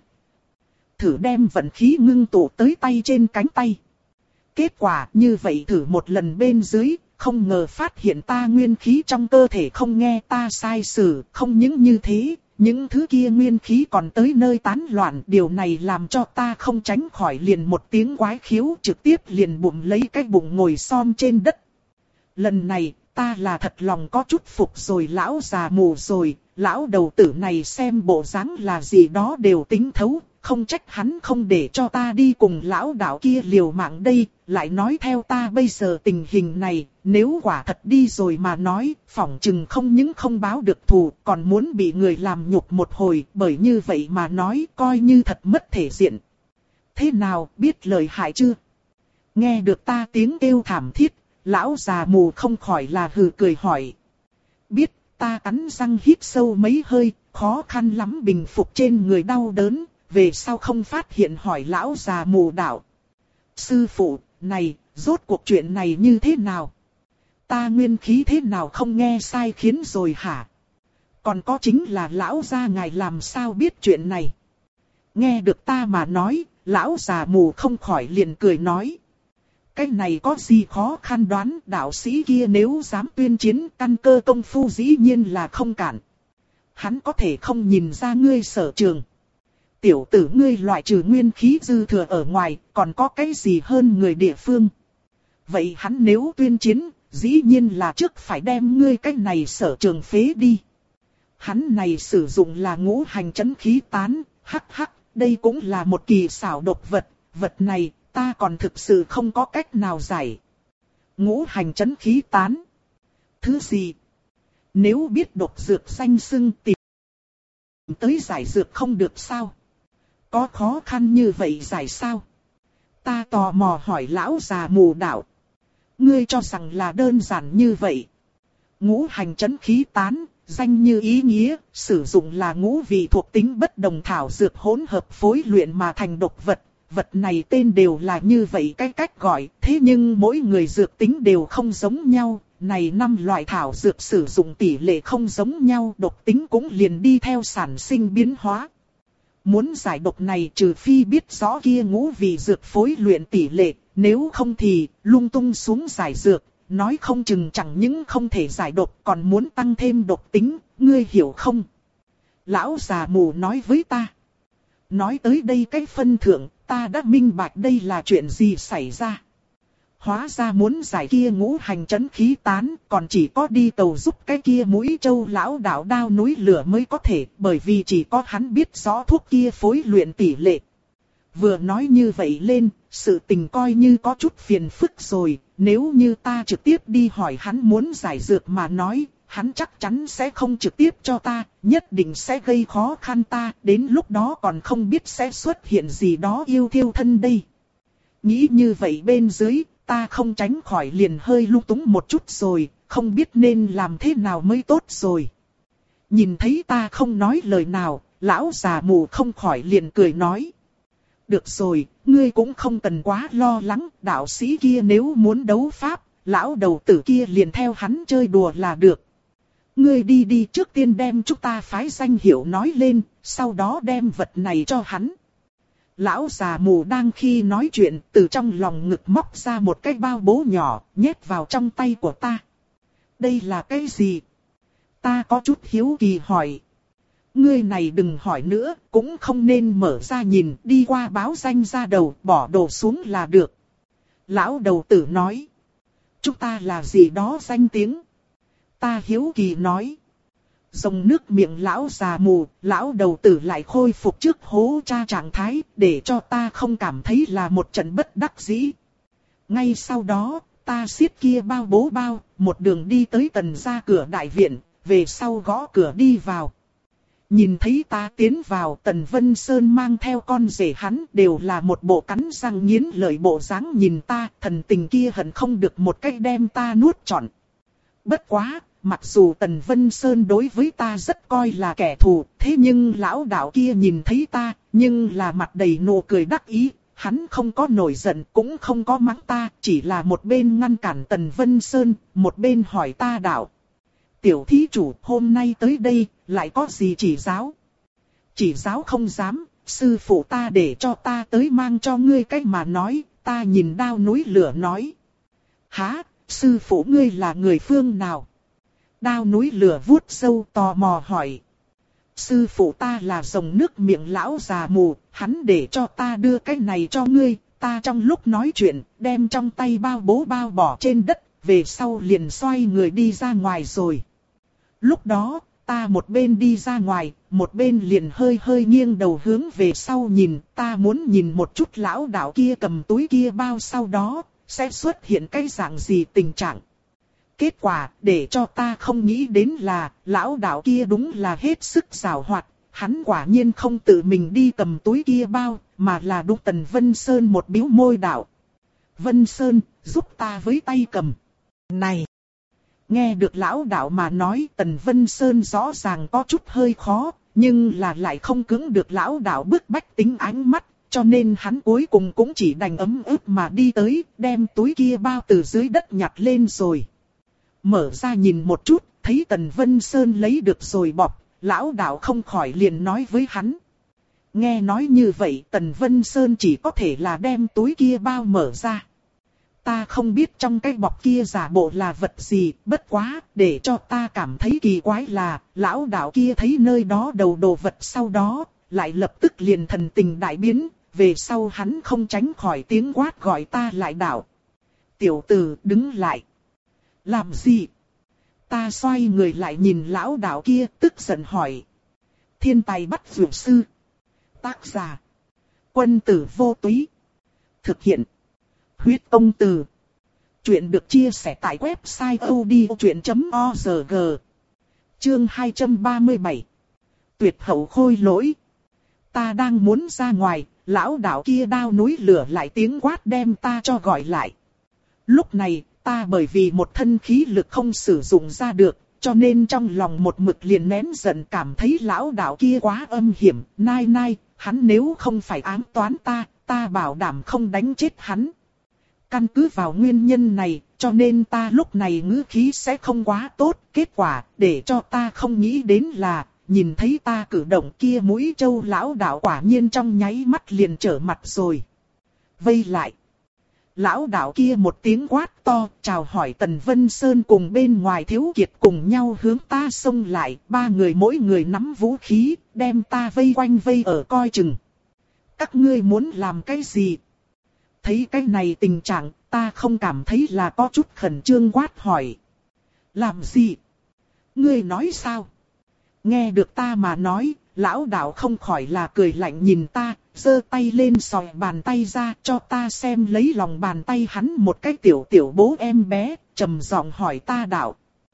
S1: Thử đem vận khí ngưng tụ tới tay trên cánh tay. Kết quả như vậy thử một lần bên dưới, không ngờ phát hiện ta nguyên khí trong cơ thể không nghe ta sai sử, không những như thế, những thứ kia nguyên khí còn tới nơi tán loạn. Điều này làm cho ta không tránh khỏi liền một tiếng quái khiếu trực tiếp liền bụng lấy cái bụng ngồi xom trên đất. Lần này, ta là thật lòng có chút phục rồi lão già mù rồi, lão đầu tử này xem bộ dáng là gì đó đều tính thấu. Không trách hắn không để cho ta đi cùng lão đạo kia liều mạng đây, lại nói theo ta bây giờ tình hình này, nếu quả thật đi rồi mà nói, phỏng chừng không những không báo được thù, còn muốn bị người làm nhục một hồi, bởi như vậy mà nói coi như thật mất thể diện. Thế nào, biết lời hại chưa? Nghe được ta tiếng kêu thảm thiết, lão già mù không khỏi là hừ cười hỏi. Biết, ta cắn răng hít sâu mấy hơi, khó khăn lắm bình phục trên người đau đớn. Về sau không phát hiện hỏi lão già mù đạo. Sư phụ, này, rốt cuộc chuyện này như thế nào? Ta nguyên khí thế nào không nghe sai khiến rồi hả? Còn có chính là lão gia ngài làm sao biết chuyện này? Nghe được ta mà nói, lão già mù không khỏi liền cười nói. Cái này có gì khó khăn đoán, đạo sĩ kia nếu dám tuyên chiến căn cơ công phu dĩ nhiên là không cản. Hắn có thể không nhìn ra ngươi sở trường. Tiểu tử ngươi loại trừ nguyên khí dư thừa ở ngoài, còn có cái gì hơn người địa phương. Vậy hắn nếu tuyên chiến, dĩ nhiên là trước phải đem ngươi cái này sở trường phế đi. Hắn này sử dụng là ngũ hành chấn khí tán, hắc hắc, đây cũng là một kỳ xảo độc vật, vật này ta còn thực sự không có cách nào giải. Ngũ hành chấn khí tán. Thứ gì? Nếu biết độc dược danh xưng tìm tới giải dược không được sao? Có khó khăn như vậy giải sao? Ta tò mò hỏi lão già mù đạo. Ngươi cho rằng là đơn giản như vậy. Ngũ hành chấn khí tán, danh như ý nghĩa, sử dụng là ngũ vị thuộc tính bất đồng thảo dược hỗn hợp phối luyện mà thành độc vật. Vật này tên đều là như vậy cái cách gọi, thế nhưng mỗi người dược tính đều không giống nhau. Này năm loại thảo dược sử dụng tỷ lệ không giống nhau, độc tính cũng liền đi theo sản sinh biến hóa. Muốn giải độc này trừ phi biết rõ kia ngũ vị dược phối luyện tỷ lệ, nếu không thì lung tung xuống giải dược, nói không chừng chẳng những không thể giải độc còn muốn tăng thêm độc tính, ngươi hiểu không? Lão già mù nói với ta. Nói tới đây cái phân thượng, ta đã minh bạch đây là chuyện gì xảy ra. Hóa ra muốn giải kia ngũ hành chấn khí tán, còn chỉ có đi tàu giúp cái kia mũi châu lão đạo đao núi lửa mới có thể, bởi vì chỉ có hắn biết rõ thuốc kia phối luyện tỷ lệ. Vừa nói như vậy lên, sự tình coi như có chút phiền phức rồi, nếu như ta trực tiếp đi hỏi hắn muốn giải dược mà nói, hắn chắc chắn sẽ không trực tiếp cho ta, nhất định sẽ gây khó khăn ta, đến lúc đó còn không biết sẽ xuất hiện gì đó yêu thiêu thân đây. Nghĩ như vậy bên dưới, ta không tránh khỏi liền hơi lung túng một chút rồi, không biết nên làm thế nào mới tốt rồi. Nhìn thấy ta không nói lời nào, lão già mù không khỏi liền cười nói. Được rồi, ngươi cũng không cần quá lo lắng, đạo sĩ kia nếu muốn đấu pháp, lão đầu tử kia liền theo hắn chơi đùa là được. Ngươi đi đi trước tiên đem chúng ta phái danh hiệu nói lên, sau đó đem vật này cho hắn. Lão già mù đang khi nói chuyện, từ trong lòng ngực móc ra một cái bao bố nhỏ, nhét vào trong tay của ta. Đây là cái gì? Ta có chút hiếu kỳ hỏi. Ngươi này đừng hỏi nữa, cũng không nên mở ra nhìn, đi qua báo danh ra đầu, bỏ đồ xuống là được. Lão đầu tử nói. Chúng ta là gì đó danh tiếng? Ta hiếu kỳ nói. Dòng nước miệng lão già mù, lão đầu tử lại khôi phục trước hố cha trạng thái, để cho ta không cảm thấy là một trận bất đắc dĩ. Ngay sau đó, ta siết kia bao bố bao, một đường đi tới tần gia cửa đại viện, về sau gõ cửa đi vào. Nhìn thấy ta tiến vào, Tần Vân Sơn mang theo con rể hắn đều là một bộ cắn răng nghiến lợi bộ dáng nhìn ta, thần tình kia hận không được một cách đem ta nuốt trọn. Bất quá, mặc dù Tần Vân Sơn đối với ta rất coi là kẻ thù, thế nhưng lão đạo kia nhìn thấy ta, nhưng là mặt đầy nụ cười đắc ý, hắn không có nổi giận cũng không có mắng ta, chỉ là một bên ngăn cản Tần Vân Sơn, một bên hỏi ta đạo. Tiểu thí chủ hôm nay tới đây, lại có gì chỉ giáo? Chỉ giáo không dám, sư phụ ta để cho ta tới mang cho ngươi cách mà nói, ta nhìn đao núi lửa nói. Hả, sư phụ ngươi là người phương nào? Đao núi lửa vuốt sâu tò mò hỏi. Sư phụ ta là dòng nước miệng lão già mù, hắn để cho ta đưa cái này cho ngươi, ta trong lúc nói chuyện, đem trong tay bao bố bao bỏ trên đất, về sau liền xoay người đi ra ngoài rồi. Lúc đó, ta một bên đi ra ngoài, một bên liền hơi hơi nghiêng đầu hướng về sau nhìn, ta muốn nhìn một chút lão đạo kia cầm túi kia bao sau đó, sẽ xuất hiện cái dạng gì tình trạng. Kết quả, để cho ta không nghĩ đến là, lão đạo kia đúng là hết sức giàu hoạt, hắn quả nhiên không tự mình đi cầm túi kia bao, mà là đụng Tần Vân Sơn một biếu môi đạo. Vân Sơn, giúp ta với tay cầm. Này! Nghe được lão đạo mà nói, Tần Vân Sơn rõ ràng có chút hơi khó, nhưng là lại không cưỡng được lão đạo bức bách tính ánh mắt, cho nên hắn cuối cùng cũng chỉ đành ấm ức mà đi tới, đem túi kia bao từ dưới đất nhặt lên rồi. Mở ra nhìn một chút, thấy Tần Vân Sơn lấy được rồi bọc, lão đạo không khỏi liền nói với hắn. Nghe nói như vậy, Tần Vân Sơn chỉ có thể là đem túi kia bao mở ra. Ta không biết trong cái bọc kia giả bộ là vật gì, bất quá, để cho ta cảm thấy kỳ quái là, lão đạo kia thấy nơi đó đầu đồ vật sau đó, lại lập tức liền thần tình đại biến, về sau hắn không tránh khỏi tiếng quát gọi ta lại đạo. Tiểu tử đứng lại. Làm gì? Ta xoay người lại nhìn lão đạo kia tức giận hỏi. Thiên tài bắt vượt sư. Tác giả. Quân tử vô túy. Thực hiện. Huyết công từ. Chuyện được chia sẻ tại website odchuyện chấm org. Chương hai trăm ba mươi bảy. Tuyệt hậu khôi lỗi. Ta đang muốn ra ngoài, lão đạo kia đao núi lửa lại tiếng quát đem ta cho gọi lại. Lúc này, ta bởi vì một thân khí lực không sử dụng ra được, cho nên trong lòng một mực liền nén giận cảm thấy lão đạo kia quá âm hiểm, nai nai, hắn nếu không phải ám toán ta, ta bảo đảm không đánh chết hắn. Căn cứ vào nguyên nhân này, cho nên ta lúc này ngữ khí sẽ không quá tốt, kết quả, để cho ta không nghĩ đến là, nhìn thấy ta cử động kia mũi châu lão đạo quả nhiên trong nháy mắt liền trở mặt rồi. Vây lại. Lão đạo kia một tiếng quát to, chào hỏi Tần Vân Sơn cùng bên ngoài Thiếu Kiệt cùng nhau hướng ta xông lại, ba người mỗi người nắm vũ khí, đem ta vây quanh vây ở coi chừng. Các ngươi muốn làm cái gì? Thấy cái này tình trạng, ta không cảm thấy là có chút khẩn trương quát hỏi. Làm gì? Ngươi nói sao? Nghe được ta mà nói, lão đạo không khỏi là cười lạnh nhìn ta, giơ tay lên sòi bàn tay ra cho ta xem lấy lòng bàn tay hắn một cái tiểu tiểu bố em bé, trầm giọng hỏi ta đạo.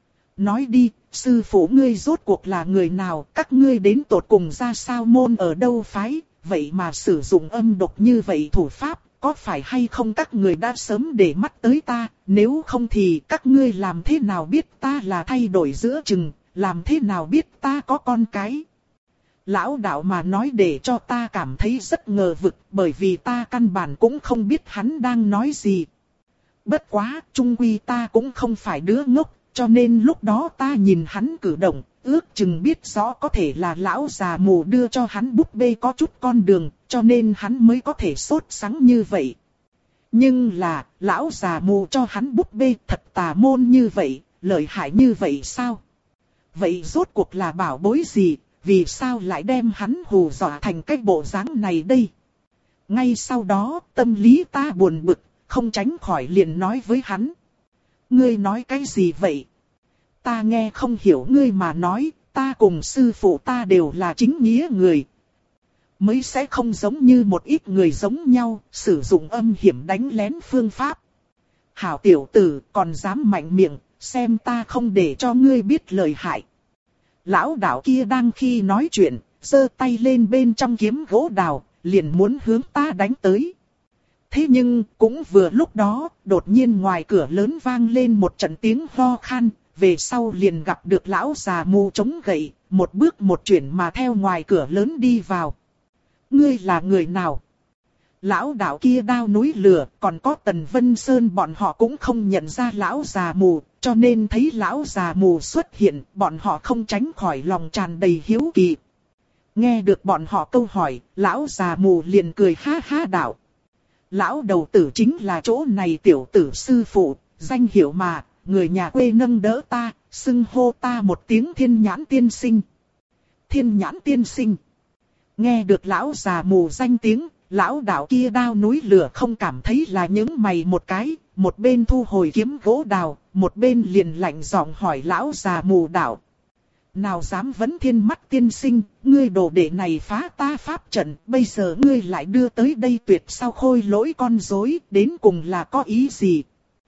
S1: Nói đi, sư phụ ngươi rốt cuộc là người nào, các ngươi đến tột cùng ra sao môn ở đâu phái, vậy mà sử dụng âm độc như vậy thủ pháp, có phải hay không các người đã sớm để mắt tới ta, nếu không thì các ngươi làm thế nào biết ta là thay đổi giữa chừng, làm thế nào biết ta có con cái. Lão đạo mà nói để cho ta cảm thấy rất ngờ vực, bởi vì ta căn bản cũng không biết hắn đang nói gì. Bất quá, chung quy ta cũng không phải đứa ngốc, cho nên lúc đó ta nhìn hắn cử động, ước chừng biết rõ có thể là lão già mù đưa cho hắn búp bê có chút con đường, cho nên hắn mới có thể sốt sắng như vậy. Nhưng là, lão già mù cho hắn búp bê thật tà môn như vậy, lợi hại như vậy sao? Vậy rốt cuộc là bảo bối gì, vì sao lại đem hắn hù dọa thành cái bộ dáng này đây? Ngay sau đó, tâm lý ta buồn bực, không tránh khỏi liền nói với hắn. Ngươi nói cái gì vậy? Ta nghe không hiểu ngươi mà nói, ta cùng sư phụ ta đều là chính nghĩa người. Mới sẽ không giống như một ít người giống nhau, sử dụng âm hiểm đánh lén phương pháp. Hảo tiểu tử còn dám mạnh miệng, xem ta không để cho ngươi biết lời hại. Lão đạo kia đang khi nói chuyện, giơ tay lên bên trong kiếm gỗ đào, liền muốn hướng ta đánh tới. Thế nhưng, cũng vừa lúc đó, đột nhiên ngoài cửa lớn vang lên một trận tiếng ho khan, về sau liền gặp được lão già mù chống gậy, một bước một chuyển mà theo ngoài cửa lớn đi vào. Ngươi là người nào? Lão đạo kia đao núi lửa, còn có Tần Vân Sơn bọn họ cũng không nhận ra lão già mù, cho nên thấy lão già mù xuất hiện, bọn họ không tránh khỏi lòng tràn đầy hiếu kỳ. Nghe được bọn họ câu hỏi, lão già mù liền cười ha ha đạo. Lão đầu tử chính là chỗ này tiểu tử sư phụ, danh hiệu mà, người nhà quê nâng đỡ ta, xưng hô ta một tiếng Thiên Nhãn tiên sinh. Thiên Nhãn tiên sinh. Nghe được lão già mù danh tiếng, lão đạo kia đao núi lửa không cảm thấy là những mày một cái, một bên thu hồi kiếm gỗ đào, một bên liền lạnh giọng hỏi lão già mù đạo. Nào dám vấn Thiên Mắt tiên sinh, ngươi đồ đệ này phá ta pháp trận, bây giờ ngươi lại đưa tới đây tuyệt sao khôi lỗi con rối, đến cùng là có ý gì?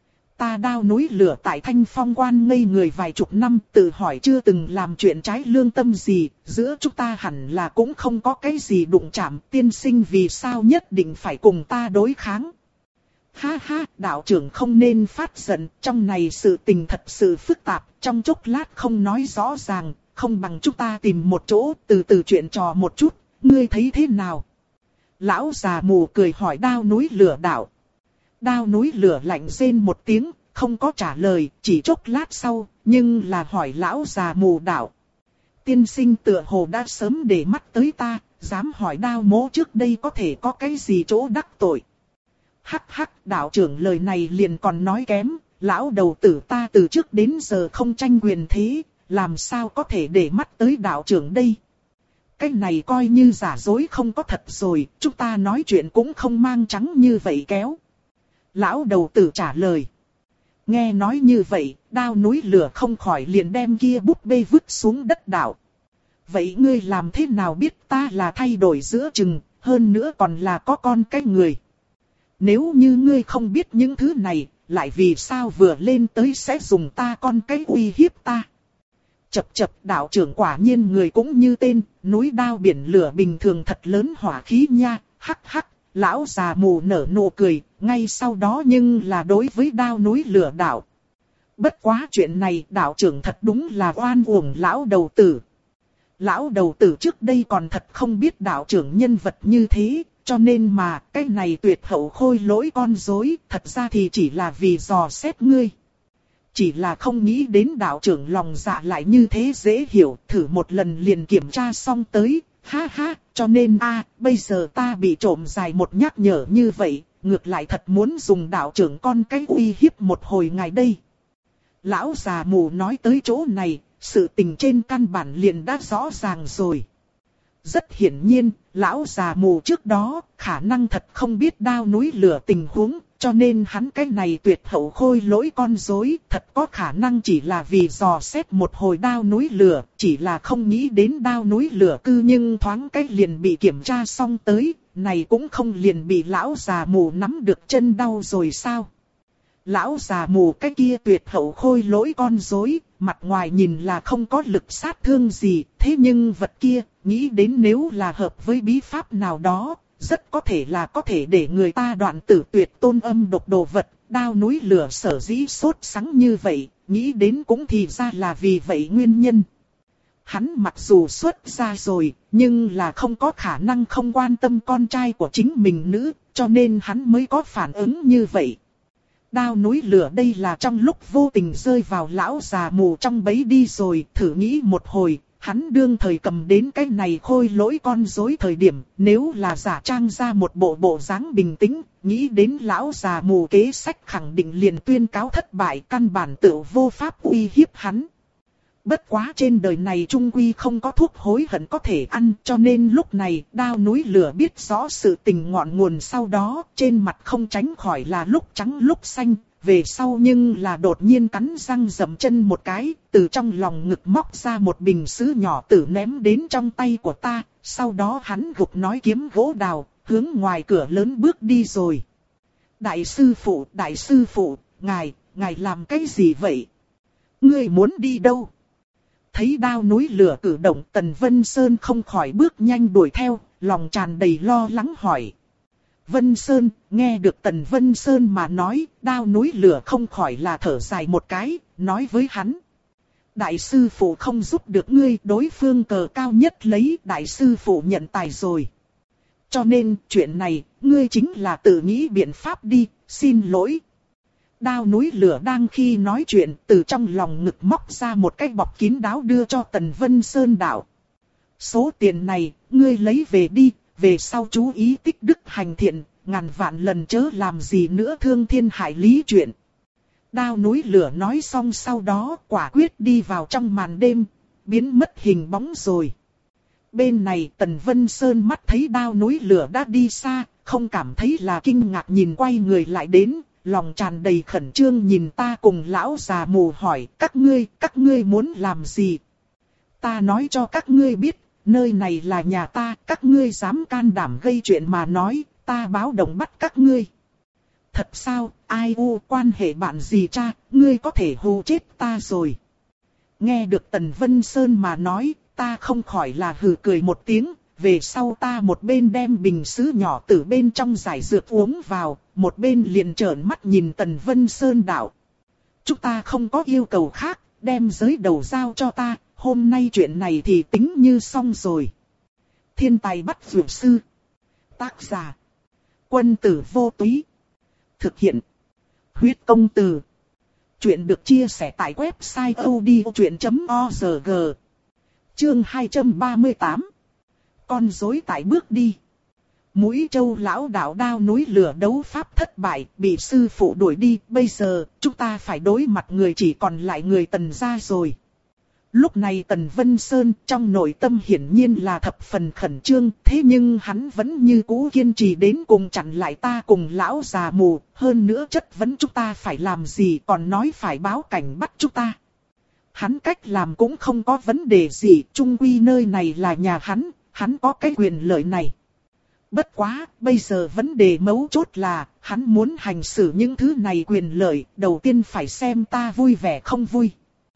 S1: Ta đao núi lửa tại Thanh Phong quan ngây người vài chục năm, tự hỏi chưa từng làm chuyện trái lương tâm gì, giữa chúng ta hẳn là cũng không có cái gì đụng chạm, tiên sinh vì sao nhất định phải cùng ta đối kháng. Ha ha, đạo trưởng không nên phát giận, trong này sự tình thật sự phức tạp, trong chốc lát không nói rõ ràng, không bằng chúng ta tìm một chỗ, từ từ chuyện trò một chút, ngươi thấy thế nào? Lão già mù cười hỏi đao núi lửa đạo. Đao núi lửa lạnh rên một tiếng, không có trả lời, chỉ chốc lát sau, nhưng là hỏi lão già mù đạo. Tiên sinh tựa hồ đã sớm để mắt tới ta, dám hỏi đao mỗ trước đây có thể có cái gì chỗ đắc tội. Hắc hắc, đạo trưởng lời này liền còn nói kém, lão đầu tử ta từ trước đến giờ không tranh quyền thế, làm sao có thể để mắt tới đạo trưởng đây. cái này coi như giả dối không có thật rồi, chúng ta nói chuyện cũng không mang trắng như vậy kéo. Lão đầu tử trả lời. Nghe nói như vậy, Đao núi lửa không khỏi liền đem kia búp bê vứt xuống đất đảo. Vậy ngươi làm thế nào biết ta là thay đổi giữa chừng, hơn nữa còn là có con cái người? Nếu như ngươi không biết những thứ này, lại vì sao vừa lên tới sẽ dùng ta con cái uy hiếp ta? Chập chập, đạo trưởng quả nhiên người cũng như tên, núi đao biển lửa bình thường thật lớn hỏa khí nha, hắc hắc. Lão già mù nở nụ cười, ngay sau đó nhưng là đối với Đao núi lửa đạo. Bất quá chuyện này đạo trưởng thật đúng là oan uổng lão đầu tử. Lão đầu tử trước đây còn thật không biết đạo trưởng nhân vật như thế, cho nên mà cái này tuyệt hậu khôi lỗi con rối thật ra thì chỉ là vì dò xét ngươi. Chỉ là không nghĩ đến đạo trưởng lòng dạ lại như thế dễ hiểu, thử một lần liền kiểm tra xong tới. Ha ha, cho nên a bây giờ ta bị trộm dài một nhắc nhở như vậy, ngược lại thật muốn dùng đạo trưởng con cái uy hiếp một hồi ngày đây. Lão già mù nói tới chỗ này, sự tình trên căn bản liền đã rõ ràng rồi. Rất hiển nhiên, lão già mù trước đó, khả năng thật không biết Đao núi lửa tình huống, cho nên hắn cái này tuyệt hậu khôi lỗi con rối thật có khả năng chỉ là vì dò xét một hồi Đao núi lửa, chỉ là không nghĩ đến Đao núi lửa cư nhưng thoáng cái liền bị kiểm tra xong tới, này cũng không liền bị lão già mù nắm được chân đau rồi sao? Lão già mù cái kia tuyệt hậu khôi lỗi con rối, mặt ngoài nhìn là không có lực sát thương gì, thế nhưng vật kia, nghĩ đến nếu là hợp với bí pháp nào đó, rất có thể là có thể để người ta đoạn tử tuyệt tôn âm độc đồ vật. Đao núi lửa sở dĩ sốt sắng như vậy, nghĩ đến cũng thì ra là vì vậy nguyên nhân. Hắn mặc dù xuất ra rồi, nhưng là không có khả năng không quan tâm con trai của chính mình nữa, cho nên hắn mới có phản ứng như vậy. Đao núi lửa đây là trong lúc vô tình rơi vào lão già mù trong bẫy đi rồi, thử nghĩ một hồi, hắn đương thời cầm đến cái này khôi lỗi con rối thời điểm, nếu là giả trang ra một bộ bộ dáng bình tĩnh, nghĩ đến lão già mù kế sách khẳng định liền tuyên cáo thất bại, căn bản tự vô pháp uy hiếp hắn. Bất quá trên đời này trung quy không có thuốc hối hận có thể ăn, cho nên lúc này Đao núi lửa biết rõ sự tình ngọn nguồn sau đó, trên mặt không tránh khỏi là lúc trắng lúc xanh, về sau nhưng là đột nhiên cắn răng giẫm chân một cái, từ trong lòng ngực móc ra một bình sứ nhỏ tử ném đến trong tay của ta, sau đó hắn gục nói kiếm gỗ đào, hướng ngoài cửa lớn bước đi rồi. Đại sư phụ, đại sư phụ, ngài, ngài làm cái gì vậy? Ngươi muốn đi đâu? Thấy Đao núi lửa cử động, Tần Vân Sơn không khỏi bước nhanh đuổi theo, lòng tràn đầy lo lắng hỏi. Vân Sơn, nghe được Tần Vân Sơn mà nói, Đao núi lửa không khỏi là thở dài một cái, nói với hắn. Đại sư phụ không giúp được ngươi, đối phương cờ cao nhất lấy, đại sư phụ nhận tài rồi. Cho nên, chuyện này, ngươi chính là tự nghĩ biện pháp đi, xin lỗi. Đao núi lửa đang khi nói chuyện, từ trong lòng ngực móc ra một cái bọc kín đáo đưa cho Tần Vân Sơn đạo. Số tiền này, ngươi lấy về đi, về sau chú ý tích đức hành thiện, ngàn vạn lần chớ làm gì nữa thương thiên hại lý chuyện. Đao núi lửa nói xong sau đó quả quyết đi vào trong màn đêm, biến mất hình bóng rồi. Bên này Tần Vân Sơn mắt thấy Đao núi lửa đã đi xa, không cảm thấy là kinh ngạc nhìn quay người lại đến. Lòng tràn đầy khẩn trương nhìn ta cùng lão già mù hỏi, các ngươi, các ngươi muốn làm gì? Ta nói cho các ngươi biết, nơi này là nhà ta, các ngươi dám can đảm gây chuyện mà nói, ta báo động bắt các ngươi. Thật sao, ai u quan hệ bạn gì cha, ngươi có thể hù chết ta rồi. Nghe được Tần Vân Sơn mà nói, ta không khỏi là hừ cười một tiếng. Về sau ta một bên đem bình sứ nhỏ từ bên trong giải dược uống vào, một bên liền trợn mắt nhìn Tần Vân Sơn đạo. Chúng ta không có yêu cầu khác, đem giới đầu giao cho ta, hôm nay chuyện này thì tính như xong rồi. Thiên tài bắt vượt sư. Tác giả. Quân tử vô túy. Thực hiện. Huyết công từ. Chuyện được chia sẻ tại website odchuyện chấm org. Chương hai trăm ba mươi tám. Con rối tại bước đi. Mũi Châu lão đạo Đao núi lửa đấu pháp thất bại, bị sư phụ đuổi đi, bây giờ chúng ta phải đối mặt người chỉ còn lại người Tần gia rồi. Lúc này Tần Vân Sơn trong nội tâm hiển nhiên là thập phần khẩn trương, thế nhưng hắn vẫn như cũ kiên trì đến cùng chặn lại ta cùng lão già mù, hơn nữa chất vấn chúng ta phải làm gì còn nói phải báo cảnh bắt chúng ta. Hắn cách làm cũng không có vấn đề gì, chung quy nơi này là nhà hắn, hắn có cái quyền lợi này. Bất quá, bây giờ vấn đề mấu chốt là, hắn muốn hành xử những thứ này quyền lợi, đầu tiên phải xem ta vui vẻ không vui.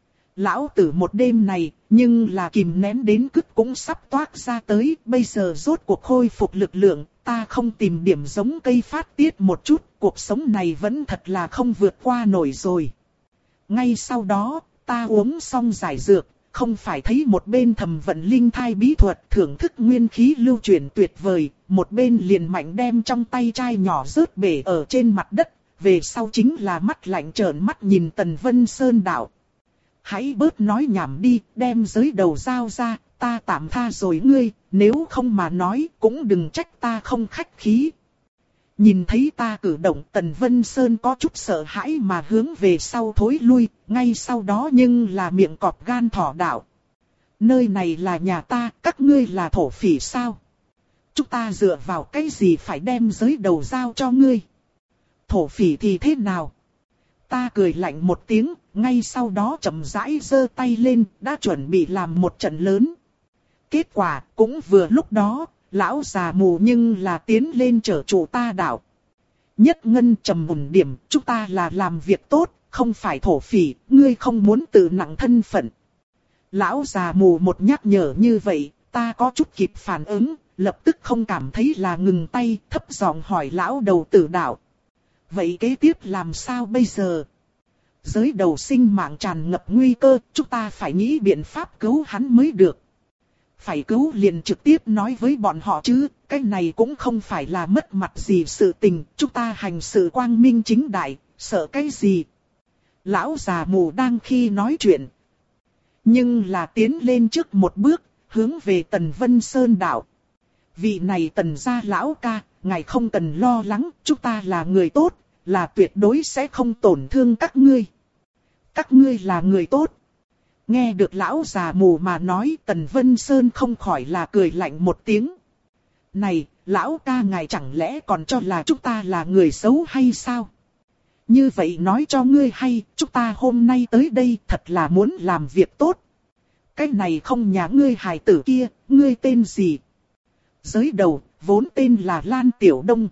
S1: Lão tử một đêm này, nhưng là kìm nén đến cứt cũng sắp toát ra tới, bây giờ rốt cuộc khôi phục lực lượng, ta không tìm điểm giống cây phát tiết một chút, cuộc sống này vẫn thật là không vượt qua nổi rồi. Ngay sau đó, ta uống xong giải dược, không phải thấy một bên thầm vận linh thai bí thuật thưởng thức nguyên khí lưu chuyển tuyệt vời, một bên liền mạnh đem trong tay chai nhỏ rớt bể ở trên mặt đất, về sau chính là mắt lạnh trợn mắt nhìn Tần Vân Sơn đạo. Hãy bớt nói nhảm đi, đem giới đầu dao ra, ta tạm tha rồi ngươi, nếu không mà nói cũng đừng trách ta không khách khí. Nhìn thấy ta cử động Tần Vân Sơn có chút sợ hãi mà hướng về sau thối lui, ngay sau đó nhưng là miệng cọp gan thỏ đạo. Nơi này là nhà ta, các ngươi là thổ phỉ sao? Chúng ta dựa vào cái gì phải đem giới đầu giao cho ngươi? Thổ phỉ thì thế nào? Ta cười lạnh một tiếng, ngay sau đó chậm rãi giơ tay lên, đã chuẩn bị làm một trận lớn. Kết quả cũng vừa lúc đó, lão già mù nhưng là tiến lên chở chủ ta đạo. Nhất Ngân trầm mùn điểm, chúng ta là làm việc tốt, không phải thổ phỉ, ngươi không muốn tự nặng thân phận. Lão già mù một nhắc nhở như vậy, ta có chút kịp phản ứng, lập tức không cảm thấy là ngừng tay, thấp giọng hỏi lão đầu tử đạo. Vậy kế tiếp làm sao bây giờ? Giới đầu sinh mạng tràn ngập nguy cơ, chúng ta phải nghĩ biện pháp cứu hắn mới được. Phải cứu liền trực tiếp nói với bọn họ chứ, cái này cũng không phải là mất mặt gì sự tình, chúng ta hành sự quang minh chính đại, sợ cái gì. Lão già mù đang khi nói chuyện, nhưng là tiến lên trước một bước, hướng về Tần Vân Sơn đạo. Vị này Tần gia lão ca, ngài không cần lo lắng, chúng ta là người tốt, là tuyệt đối sẽ không tổn thương các ngươi. Các ngươi là người tốt. Nghe được lão già mù mà nói, Tần Vân Sơn không khỏi là cười lạnh một tiếng. Này, lão ca ngài chẳng lẽ còn cho là chúng ta là người xấu hay sao? Như vậy nói cho ngươi hay, chúng ta hôm nay tới đây thật là muốn làm việc tốt. Cái này không nhà ngươi hài tử kia, ngươi tên gì? Giới đầu, vốn tên là Lan Tiểu Đông.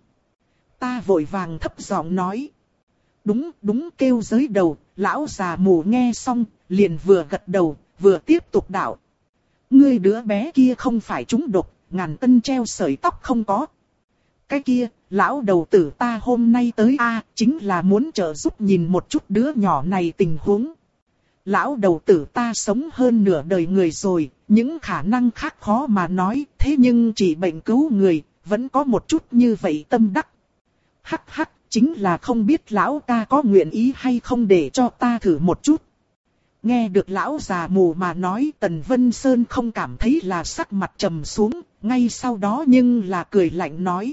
S1: Ta vội vàng thấp giọng nói. Đúng, đúng kêu giới đầu, lão già mù nghe xong, liền vừa gật đầu, vừa tiếp tục đạo. Ngươi đứa bé kia không phải trúng độc, ngàn cân treo sợi tóc không có. Cái kia, lão đầu tử ta hôm nay tới a chính là muốn trợ giúp nhìn một chút đứa nhỏ này tình huống. Lão đầu tử ta sống hơn nửa đời người rồi, những khả năng khác khó mà nói, thế nhưng chỉ bệnh cứu người, vẫn có một chút như vậy tâm đắc. Hắc hắc, chính là không biết lão ca có nguyện ý hay không để cho ta thử một chút. Nghe được lão già mù mà nói, Tần Vân Sơn không cảm thấy là sắc mặt trầm xuống, ngay sau đó nhưng là cười lạnh nói.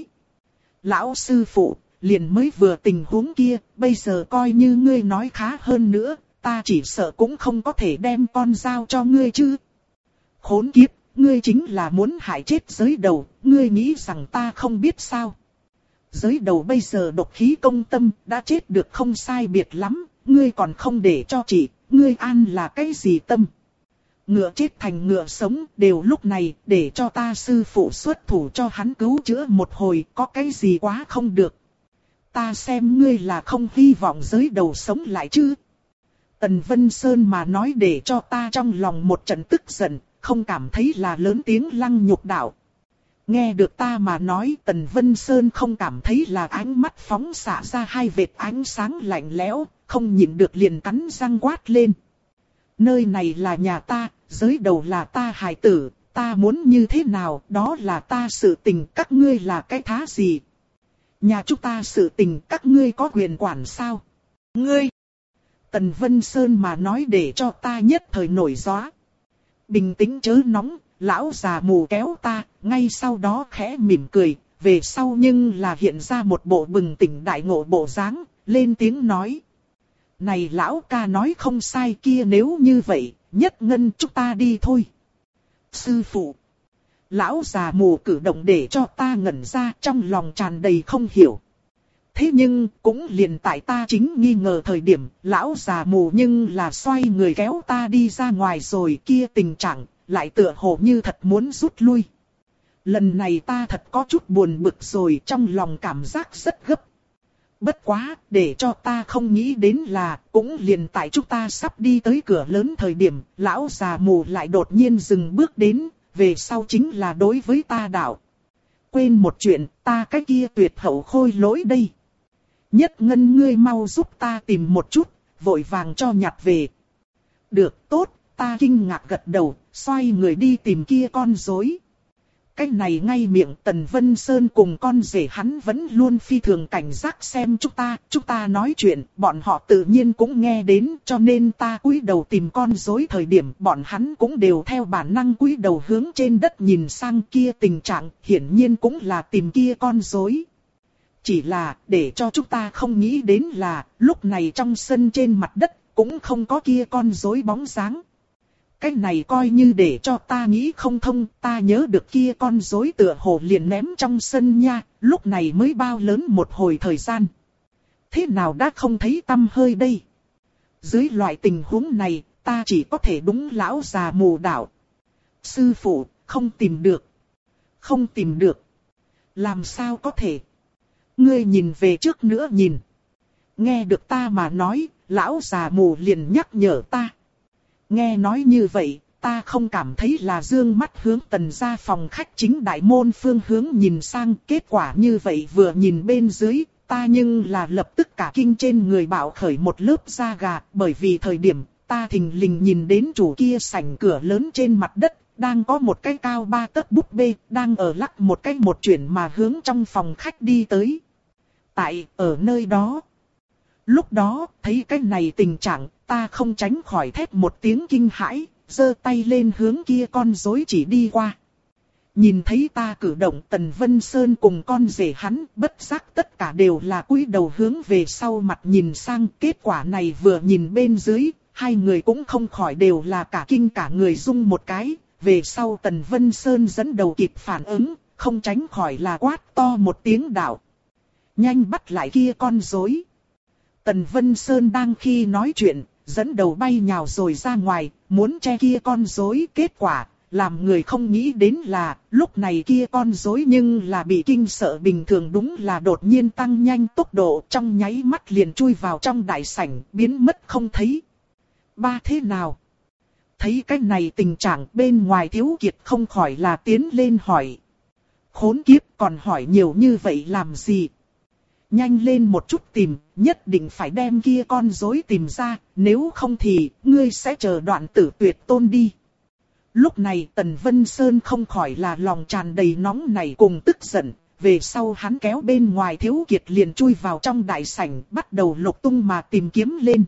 S1: Lão sư phụ, liền mới vừa tình huống kia, bây giờ coi như ngươi nói khá hơn nữa, ta chỉ sợ cũng không có thể đem con dao cho ngươi chứ. Khốn kiếp, ngươi chính là muốn hại chết giới đầu, ngươi nghĩ rằng ta không biết sao. Giới đầu bây giờ độc khí công tâm, đã chết được không sai biệt lắm, ngươi còn không để cho chị, ngươi an là cái gì tâm. Ngựa chết thành ngựa sống, đều lúc này, để cho ta sư phụ xuất thủ cho hắn cứu chữa một hồi, có cái gì quá không được. Ta xem ngươi là không hy vọng giới đầu sống lại chứ. Tần Vân Sơn mà nói để cho ta trong lòng một trận tức giận, không cảm thấy là lớn tiếng lăng nhục đạo. Nghe được ta mà nói, Tần Vân Sơn không cảm thấy là ánh mắt phóng xạ ra hai vệt ánh sáng lạnh lẽo, không nhịn được liền cắn răng quát lên. Nơi này là nhà ta, giới đầu là ta hài tử, ta muốn như thế nào, đó là ta sự tình, các ngươi là cái thá gì? Nhà chúng ta sự tình, các ngươi có quyền quản sao? Ngươi! Tần Vân Sơn mà nói để cho ta nhất thời nổi gió. Bình tĩnh chớ nóng, lão già mù kéo ta, ngay sau đó khẽ mỉm cười, về sau nhưng là hiện ra một bộ bừng tỉnh đại ngộ bộ dáng, lên tiếng nói. Này lão ca nói không sai kia, nếu như vậy, Nhất Ngân chúng ta đi thôi. Sư phụ. Lão già mù cử động để cho ta ngẩn ra, trong lòng tràn đầy không hiểu. Thế nhưng cũng liền tại ta chính nghi ngờ thời điểm, lão già mù nhưng là xoay người kéo ta đi ra ngoài rồi, kia tình trạng lại tựa hồ như thật muốn rút lui. Lần này ta thật có chút buồn bực rồi, trong lòng cảm giác rất gấp. Bất quá, để cho ta không nghĩ đến là, cũng liền tại chúng ta sắp đi tới cửa lớn thời điểm, lão già mù lại đột nhiên dừng bước đến, về sau chính là đối với ta đạo. Quên một chuyện, ta cái kia tuyệt hậu khôi lỗi đây. Nhất Ngân ngươi mau giúp ta tìm một chút, vội vàng cho nhặt về. Được, tốt, ta kinh ngạc gật đầu, xoay người đi tìm kia con rối. Cái này ngay miệng Tần Vân Sơn cùng con rể hắn vẫn luôn phi thường cảnh giác xem chúng ta, chúng ta nói chuyện, bọn họ tự nhiên cũng nghe đến, cho nên ta cúi đầu tìm con rối thời điểm bọn hắn cũng đều theo bản năng cúi đầu hướng trên đất nhìn sang kia, tình trạng hiển nhiên cũng là tìm kia con rối. Chỉ là để cho chúng ta không nghĩ đến là lúc này trong sân trên mặt đất cũng không có kia con rối bóng dáng. Cái này coi như để cho ta nghĩ không thông, ta nhớ được kia con rối tựa hồ liền ném trong sân nha, lúc này mới bao lớn một hồi thời gian. Thế nào đã không thấy tăm hơi đây? Dưới loại tình huống này, ta chỉ có thể đúng lão già mù đạo. Sư phụ, không tìm được. Không tìm được. Làm sao có thể? Ngươi nhìn về trước nữa nhìn. Nghe được ta mà nói, lão già mù liền nhắc nhở ta. Nghe nói như vậy, ta không cảm thấy là dương mắt hướng Tần gia phòng khách chính đại môn phương hướng nhìn sang. Kết quả như vậy vừa nhìn bên dưới, ta nhưng là lập tức cả kinh trên người bạo khởi một lớp da gà. Bởi vì thời điểm ta thình lình nhìn đến chủ kia sảnh cửa lớn trên mặt đất, đang có một cái cao ba tấc búp bê, đang ở lắc một cái một chuyển mà hướng trong phòng khách đi tới. Tại, ở nơi đó. Lúc đó, thấy cái này tình trạng, ta không tránh khỏi thét một tiếng kinh hãi, giơ tay lên hướng kia con rối chỉ đi qua. Nhìn thấy ta cử động, Tần Vân Sơn cùng con rể hắn, bất giác tất cả đều là cúi đầu hướng về sau mặt nhìn sang. Kết quả này vừa nhìn bên dưới, hai người cũng không khỏi đều là cả kinh cả người rung một cái. Về sau Tần Vân Sơn dẫn đầu kịp phản ứng, không tránh khỏi là quát to một tiếng đạo. Nhanh bắt lại kia con rối. Tần Vân Sơn đang khi nói chuyện, dẫn đầu bay nhào rồi ra ngoài, muốn che kia con rối. Kết quả, làm người không nghĩ đến là, lúc này kia con rối nhưng là bị kinh sợ bình thường, đúng là đột nhiên tăng nhanh tốc độ, trong nháy mắt liền chui vào trong đại sảnh, biến mất không thấy. Ba thế nào? Thấy cái này tình trạng, bên ngoài Thiếu Kiệt không khỏi là tiến lên hỏi. Khốn kiếp, còn hỏi nhiều như vậy làm gì? Nhanh lên một chút tìm, nhất định phải đem kia con rối tìm ra, nếu không thì, ngươi sẽ chờ đoạn tử tuyệt tôn đi. Lúc này Tần Vân Sơn không khỏi là lòng tràn đầy nóng nảy cùng tức giận, về sau hắn kéo bên ngoài Thiếu Kiệt liền chui vào trong đại sảnh, bắt đầu lục tung mà tìm kiếm lên.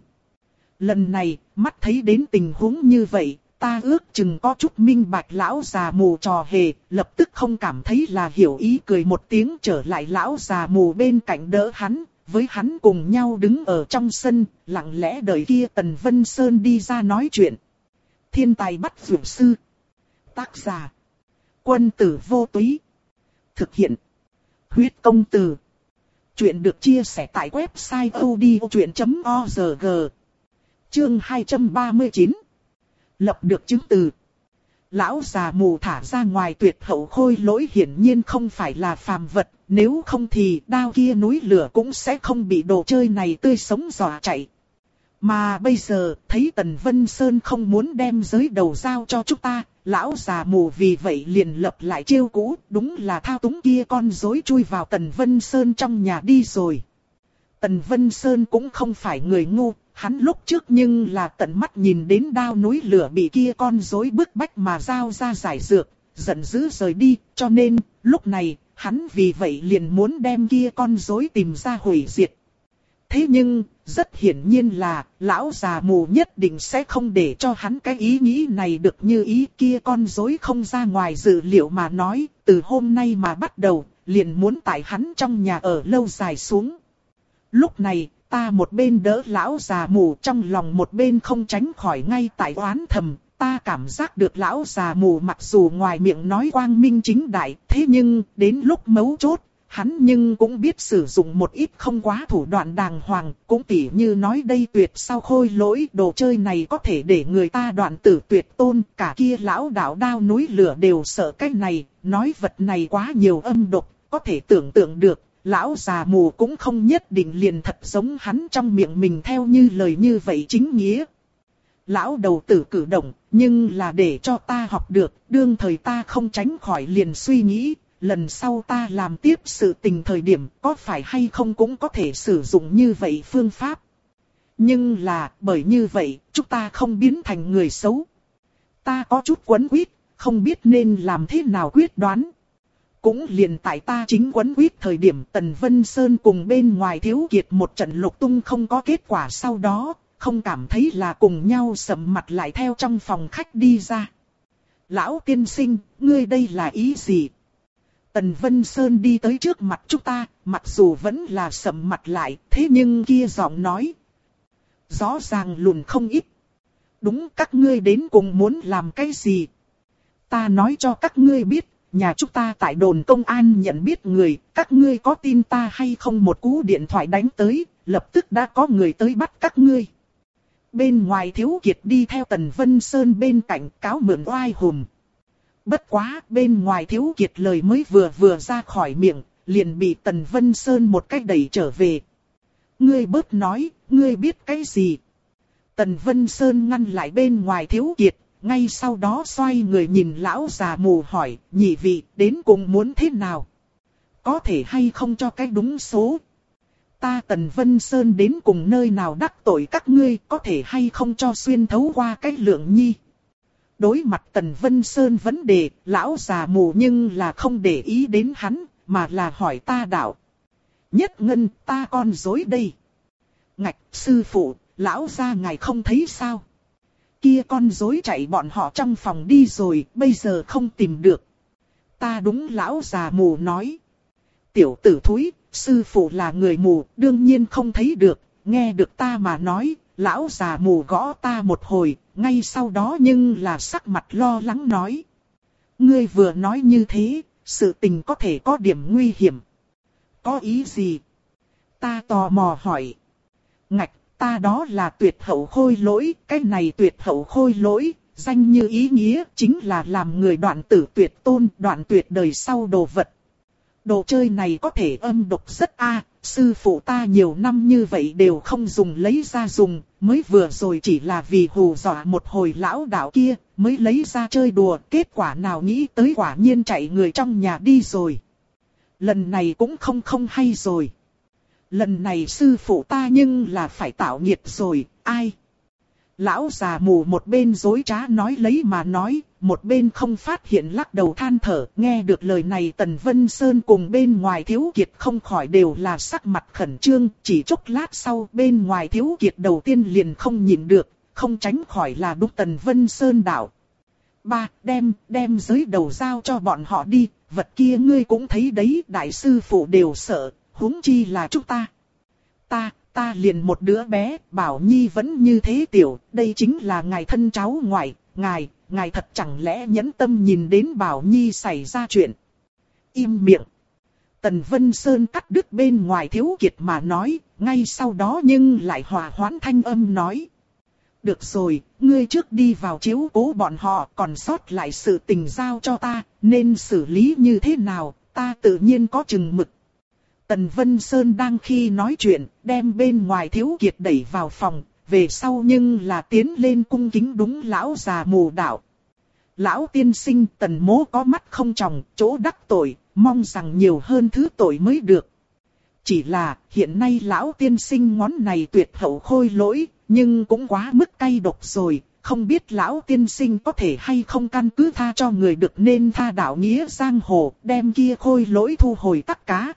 S1: Lần này, mắt thấy đến tình huống như vậy, ta ước chừng có chút minh bạch lão già mù trò hề, lập tức không cảm thấy là hiểu ý, cười một tiếng trở lại lão già mù bên cạnh đỡ hắn, với hắn cùng nhau đứng ở trong sân, lặng lẽ đợi kia Tần Vân Sơn đi ra nói chuyện. Thiên tài bắt dược sư. Tác giả. Quân tử vô túy. Thực hiện. Huyết công từ. Chuyện được chia sẻ tại website odchuyện chấm org. Chương hai trăm ba mươi chín. Lập được chứng từ. Lão già mù thả ra ngoài tuyệt hậu khôi lỗi hiển nhiên không phải là phàm vật, nếu không thì đao kia núi lửa cũng sẽ không bị đồ chơi này tươi sống dọa chạy. Mà bây giờ, thấy Tần Vân Sơn không muốn đem giới đầu giao cho chúng ta, lão già mù vì vậy liền lập lại chiêu cũ, đúng là thao túng kia con rối chui vào Tần Vân Sơn trong nhà đi rồi. Tần Vân Sơn cũng không phải người ngu, hắn lúc trước nhưng là tận mắt nhìn đến đao núi lửa bị kia con rối bức bách mà giao ra giải dược, giận dữ rời đi, cho nên, lúc này, hắn vì vậy liền muốn đem kia con rối tìm ra hủy diệt. Thế nhưng, rất hiển nhiên là, lão già mù nhất định sẽ không để cho hắn cái ý nghĩ này được như ý, kia con rối không ra ngoài dự liệu mà nói, từ hôm nay mà bắt đầu, liền muốn tại hắn trong nhà ở lâu dài xuống. Lúc này, Ta một bên đỡ lão già mù, trong lòng một bên không tránh khỏi ngay tại oán thầm. Ta cảm giác được lão già mù mặc dù ngoài miệng nói quang minh chính đại, thế nhưng đến lúc mấu chốt, hắn nhưng cũng biết sử dụng một ít không quá thủ đoạn đàng hoàng, cũng tỉ như nói đây tuyệt sao khôi lỗi, đồ chơi này có thể để người ta đoạn tử tuyệt tôn, cả kia lão đạo đao núi lửa đều sợ cái này, nói vật này quá nhiều âm độc, có thể tưởng tượng được, lão già mù cũng không nhất định liền thật giống hắn trong miệng mình theo như lời như vậy chính nghĩa. Lão đầu tử cử động, nhưng là để cho ta học được, đương thời ta không tránh khỏi liền suy nghĩ, lần sau ta làm tiếp sự tình thời điểm có phải hay không cũng có thể sử dụng như vậy phương pháp. Nhưng là, bởi như vậy, chúng ta không biến thành người xấu. Ta có chút quấn quýt, không biết nên làm thế nào quyết đoán. Cũng liền tại ta chính quấn quýt thời điểm Tần Vân Sơn cùng bên ngoài Thiếu Kiệt một trận lục tung không có kết quả, sau đó không cảm thấy là cùng nhau sầm mặt lại theo trong phòng khách đi ra. Lão tiên sinh, ngươi đây là ý gì? Tần Vân Sơn đi tới trước mặt chúng ta, mặc dù vẫn là sầm mặt lại, thế nhưng kia giọng nói rõ ràng lùn không ít. Đúng, các ngươi đến cùng muốn làm cái gì? Ta nói cho các ngươi biết, nhà chúng ta tại đồn công an nhận biết người, các ngươi có tin ta hay không? Một cú điện thoại đánh tới, lập tức đã có người tới bắt các ngươi. Bên ngoài Thiếu Kiệt đi theo Tần Vân Sơn bên cạnh cáo mượn oai hùm. Bất quá, bên ngoài Thiếu Kiệt lời mới vừa vừa ra khỏi miệng, liền bị Tần Vân Sơn một cách đẩy trở về. Ngươi bớt nói, ngươi biết cái gì? Tần Vân Sơn ngăn lại bên ngoài Thiếu Kiệt, ngay sau đó xoay người nhìn lão già mù hỏi, nhị vị, đến cùng muốn thế nào? Có thể hay không cho cái đúng số? Ta Tần Vân Sơn đến cùng nơi nào đắc tội các ngươi, có thể hay không cho xuyên thấu qua cái lượng nhi? Đối mặt Tần Vân Sơn vấn đề, lão già mù nhưng là không để ý đến hắn, mà là hỏi ta đạo. Nhất Ngân, ta con dối đây. Ngạch, sư phụ, lão gia ngài không thấy sao? Kia con dối chạy bọn họ trong phòng đi rồi, bây giờ không tìm được. Ta đúng, lão già mù nói. Tiểu tử thúi, sư phụ là người mù, đương nhiên không thấy được, nghe được ta mà nói, lão già mù gõ ta một hồi, ngay sau đó nhưng là sắc mặt lo lắng nói. Ngươi vừa nói như thế, sự tình có thể có điểm nguy hiểm. Có ý gì? Ta tò mò hỏi. Ngạch, ta đó là tuyệt hậu khôi lỗi, cái này tuyệt hậu khôi lỗi, danh như ý nghĩa, chính là làm người đoạn tử tuyệt tôn, đoạn tuyệt đời sau đồ vật. Đồ chơi này có thể âm độc rất a, à, sư phụ ta nhiều năm như vậy đều không dùng lấy ra dùng, mới vừa rồi chỉ là vì hù dọa một hồi lão đạo kia, mới lấy ra chơi đùa, kết quả nào nghĩ tới quả nhiên chạy người trong nhà đi rồi. Lần này cũng không không hay rồi. Lần này sư phụ ta nhưng là phải tạo nghiệt rồi, ai? Lão già mù một bên dối trá nói lấy mà nói, một bên không phát hiện lắc đầu than thở. Nghe được lời này Tần Vân Sơn cùng bên ngoài Thiếu Kiệt không khỏi đều là sắc mặt khẩn trương. Chỉ chốc lát sau bên ngoài Thiếu Kiệt đầu tiên liền không nhìn được, không tránh khỏi là đúng Tần Vân Sơn đạo. Ba, đem, đem giới đầu giao cho bọn họ đi, vật kia ngươi cũng thấy đấy, đại sư phụ đều sợ, huống chi là chúng ta. Ta, ta liền một đứa bé, Bảo Nhi vẫn như thế tiểu, đây chính là ngài thân cháu ngoại, ngài, ngài thật chẳng lẽ nhẫn tâm nhìn đến Bảo Nhi xảy ra chuyện. Im miệng. Tần Vân Sơn cắt đứt bên ngoài Thiếu Kiệt mà nói, ngay sau đó nhưng lại hòa hoãn thanh âm nói. Được rồi, ngươi trước đi vào chiếu cố bọn họ, còn sót lại sự tình giao cho ta, nên xử lý như thế nào, ta tự nhiên có chừng mực. Tần Vân Sơn đang khi nói chuyện, đem bên ngoài Thiếu Kiệt đẩy vào phòng, về sau nhưng là tiến lên cung kính đúng lão già mù đạo. Lão tiên sinh, Tần mỗ có mắt không tròng, chỗ đắc tội, mong rằng nhiều hơn thứ tội mới được. Chỉ là, hiện nay lão tiên sinh ngón này tuyệt hậu khôi lỗi, nhưng cũng quá mức cay độc rồi, không biết lão tiên sinh có thể hay không căn cứ tha cho người được nên tha đạo nghĩa giang hồ, đem kia khôi lỗi thu hồi tất cả.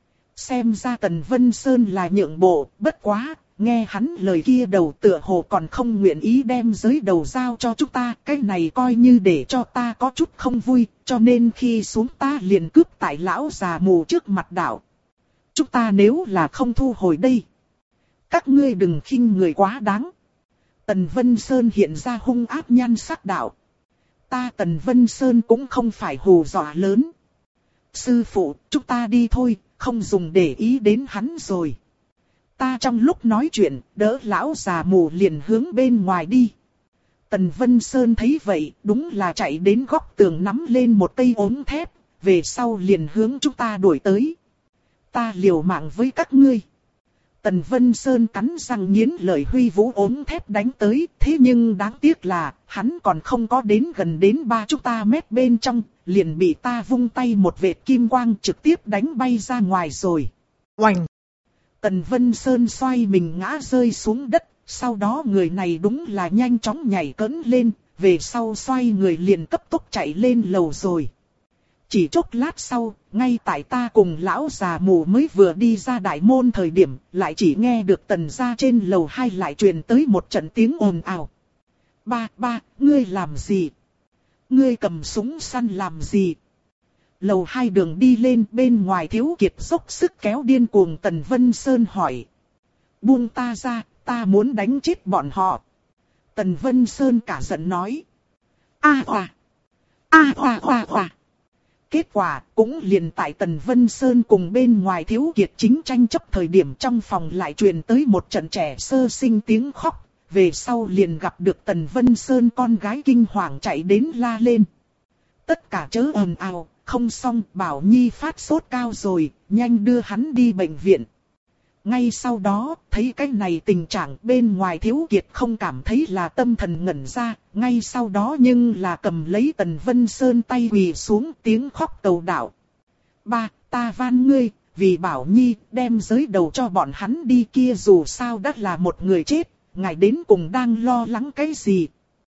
S1: Xem ra Tần Vân Sơn là nhượng bộ, bất quá, nghe hắn lời kia đầu tựa hồ còn không nguyện ý đem giới đầu giao cho chúng ta, cái này coi như để cho ta có chút không vui, cho nên khi xuống ta liền cướp tại lão già mù trước mặt đạo. Chúng ta nếu là không thu hồi đây, Các ngươi đừng khinh người quá đáng. Tần Vân Sơn hiện ra hung ác nhan sắc đạo. Ta Tần Vân Sơn cũng không phải hù dọa lớn. Sư phụ, chúng ta đi thôi, không dùng để ý đến hắn rồi. Ta trong lúc nói chuyện, đỡ lão già mù liền hướng bên ngoài đi. Tần Vân Sơn thấy vậy, đúng là chạy đến góc tường nắm lên một cây ốm thép, về sau liền hướng chúng ta đuổi tới. Ta liều mạng với các ngươi. Tần Vân Sơn cắn răng nghiến lợi huy vũ ốm thép đánh tới, thế nhưng đáng tiếc là, hắn còn không có đến gần đến ba chúng ta mét bên trong, liền bị ta vung tay một vệt kim quang trực tiếp đánh bay ra ngoài rồi. Oành! Tần Vân Sơn xoay mình ngã rơi xuống đất, sau đó người này đúng là nhanh chóng nhảy cẫng lên, về sau xoay người liền cấp tốc chạy lên lầu rồi. Chỉ chốc lát sau, ngay tại ta cùng lão già mù mới vừa đi ra đại môn thời điểm, lại chỉ nghe được Tần gia trên lầu hai lại truyền tới một trận tiếng ồn ào. Ba, ba, ngươi làm gì? Ngươi cầm súng săn làm gì? Lầu hai đường đi lên, bên ngoài Thiếu Kiệt dốc sức kéo điên cuồng. Tần Vân Sơn hỏi. Buông ta ra, ta muốn đánh chết bọn họ. Tần Vân Sơn cả giận nói. A hòa! A hòa hòa hòa! Kết quả cũng liền tại Tần Vân Sơn cùng bên ngoài Thiếu Kiệt chính tranh chấp thời điểm, trong phòng lại truyền tới một trận trẻ sơ sinh tiếng khóc. Về sau liền gặp được Tần Vân Sơn con gái kinh hoàng chạy đến la lên. Tất cả chớ ồn ào, không xong, Bảo Nhi phát sốt cao rồi, nhanh đưa hắn đi bệnh viện. Ngay sau đó, thấy cái này tình trạng, bên ngoài Thiếu Kiệt không cảm thấy là tâm thần ngẩn ra, ngay sau đó nhưng là cầm lấy Tần Vân Sơn tay quỳ xuống, tiếng khóc cầu đạo. Ba, ta van ngươi, vì Bảo Nhi, đem giới đầu cho bọn hắn đi kia, dù sao đã là một người chết, ngài đến cùng đang lo lắng cái gì?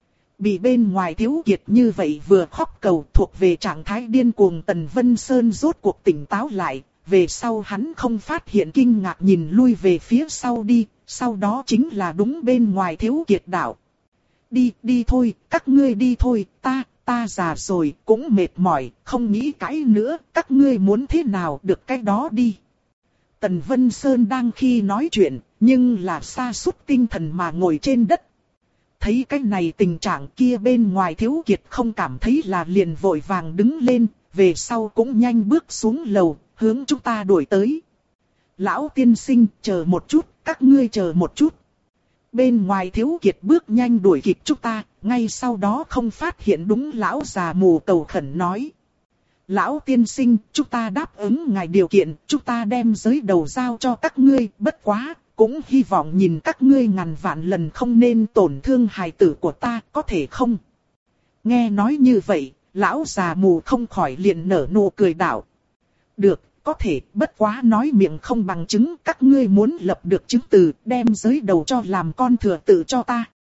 S1: Bị bên ngoài Thiếu Kiệt như vậy vừa khóc cầu, thuộc về trạng thái điên cuồng, Tần Vân Sơn rốt cuộc tỉnh táo lại. Về sau hắn không phát hiện kinh ngạc nhìn lui về phía sau đi, sau đó chính là đúng bên ngoài Thiếu Kiệt đạo. Đi, đi thôi, các ngươi đi thôi, ta, ta già rồi, cũng mệt mỏi, không nghĩ cãi nữa, các ngươi muốn thế nào được cái đó đi. Tần Vân Sơn đang khi nói chuyện, nhưng là sa sút tinh thần mà ngồi trên đất. Thấy cái này tình trạng kia, bên ngoài Thiếu Kiệt không cảm thấy là liền vội vàng đứng lên, về sau cũng nhanh bước xuống lầu, hướng chúng ta đuổi tới. Lão tiên sinh, chờ một chút, các ngươi chờ một chút. Bên ngoài Thiếu Kiệt bước nhanh đuổi kịp chúng ta, ngay sau đó không phát hiện đúng lão già mù cầu khẩn nói. Lão tiên sinh, chúng ta đáp ứng ngài điều kiện, chúng ta đem giới đầu giao cho các ngươi, bất quá, cũng hy vọng nhìn các ngươi ngàn vạn lần không nên tổn thương hài tử của ta, có thể không? Nghe nói như vậy, lão già mù không khỏi liền nở nụ cười đạo. Được, có thể, bất quá nói miệng không bằng chứng, các ngươi muốn lập được chứng từ, đem giới đầu cho làm con thừa tự cho ta.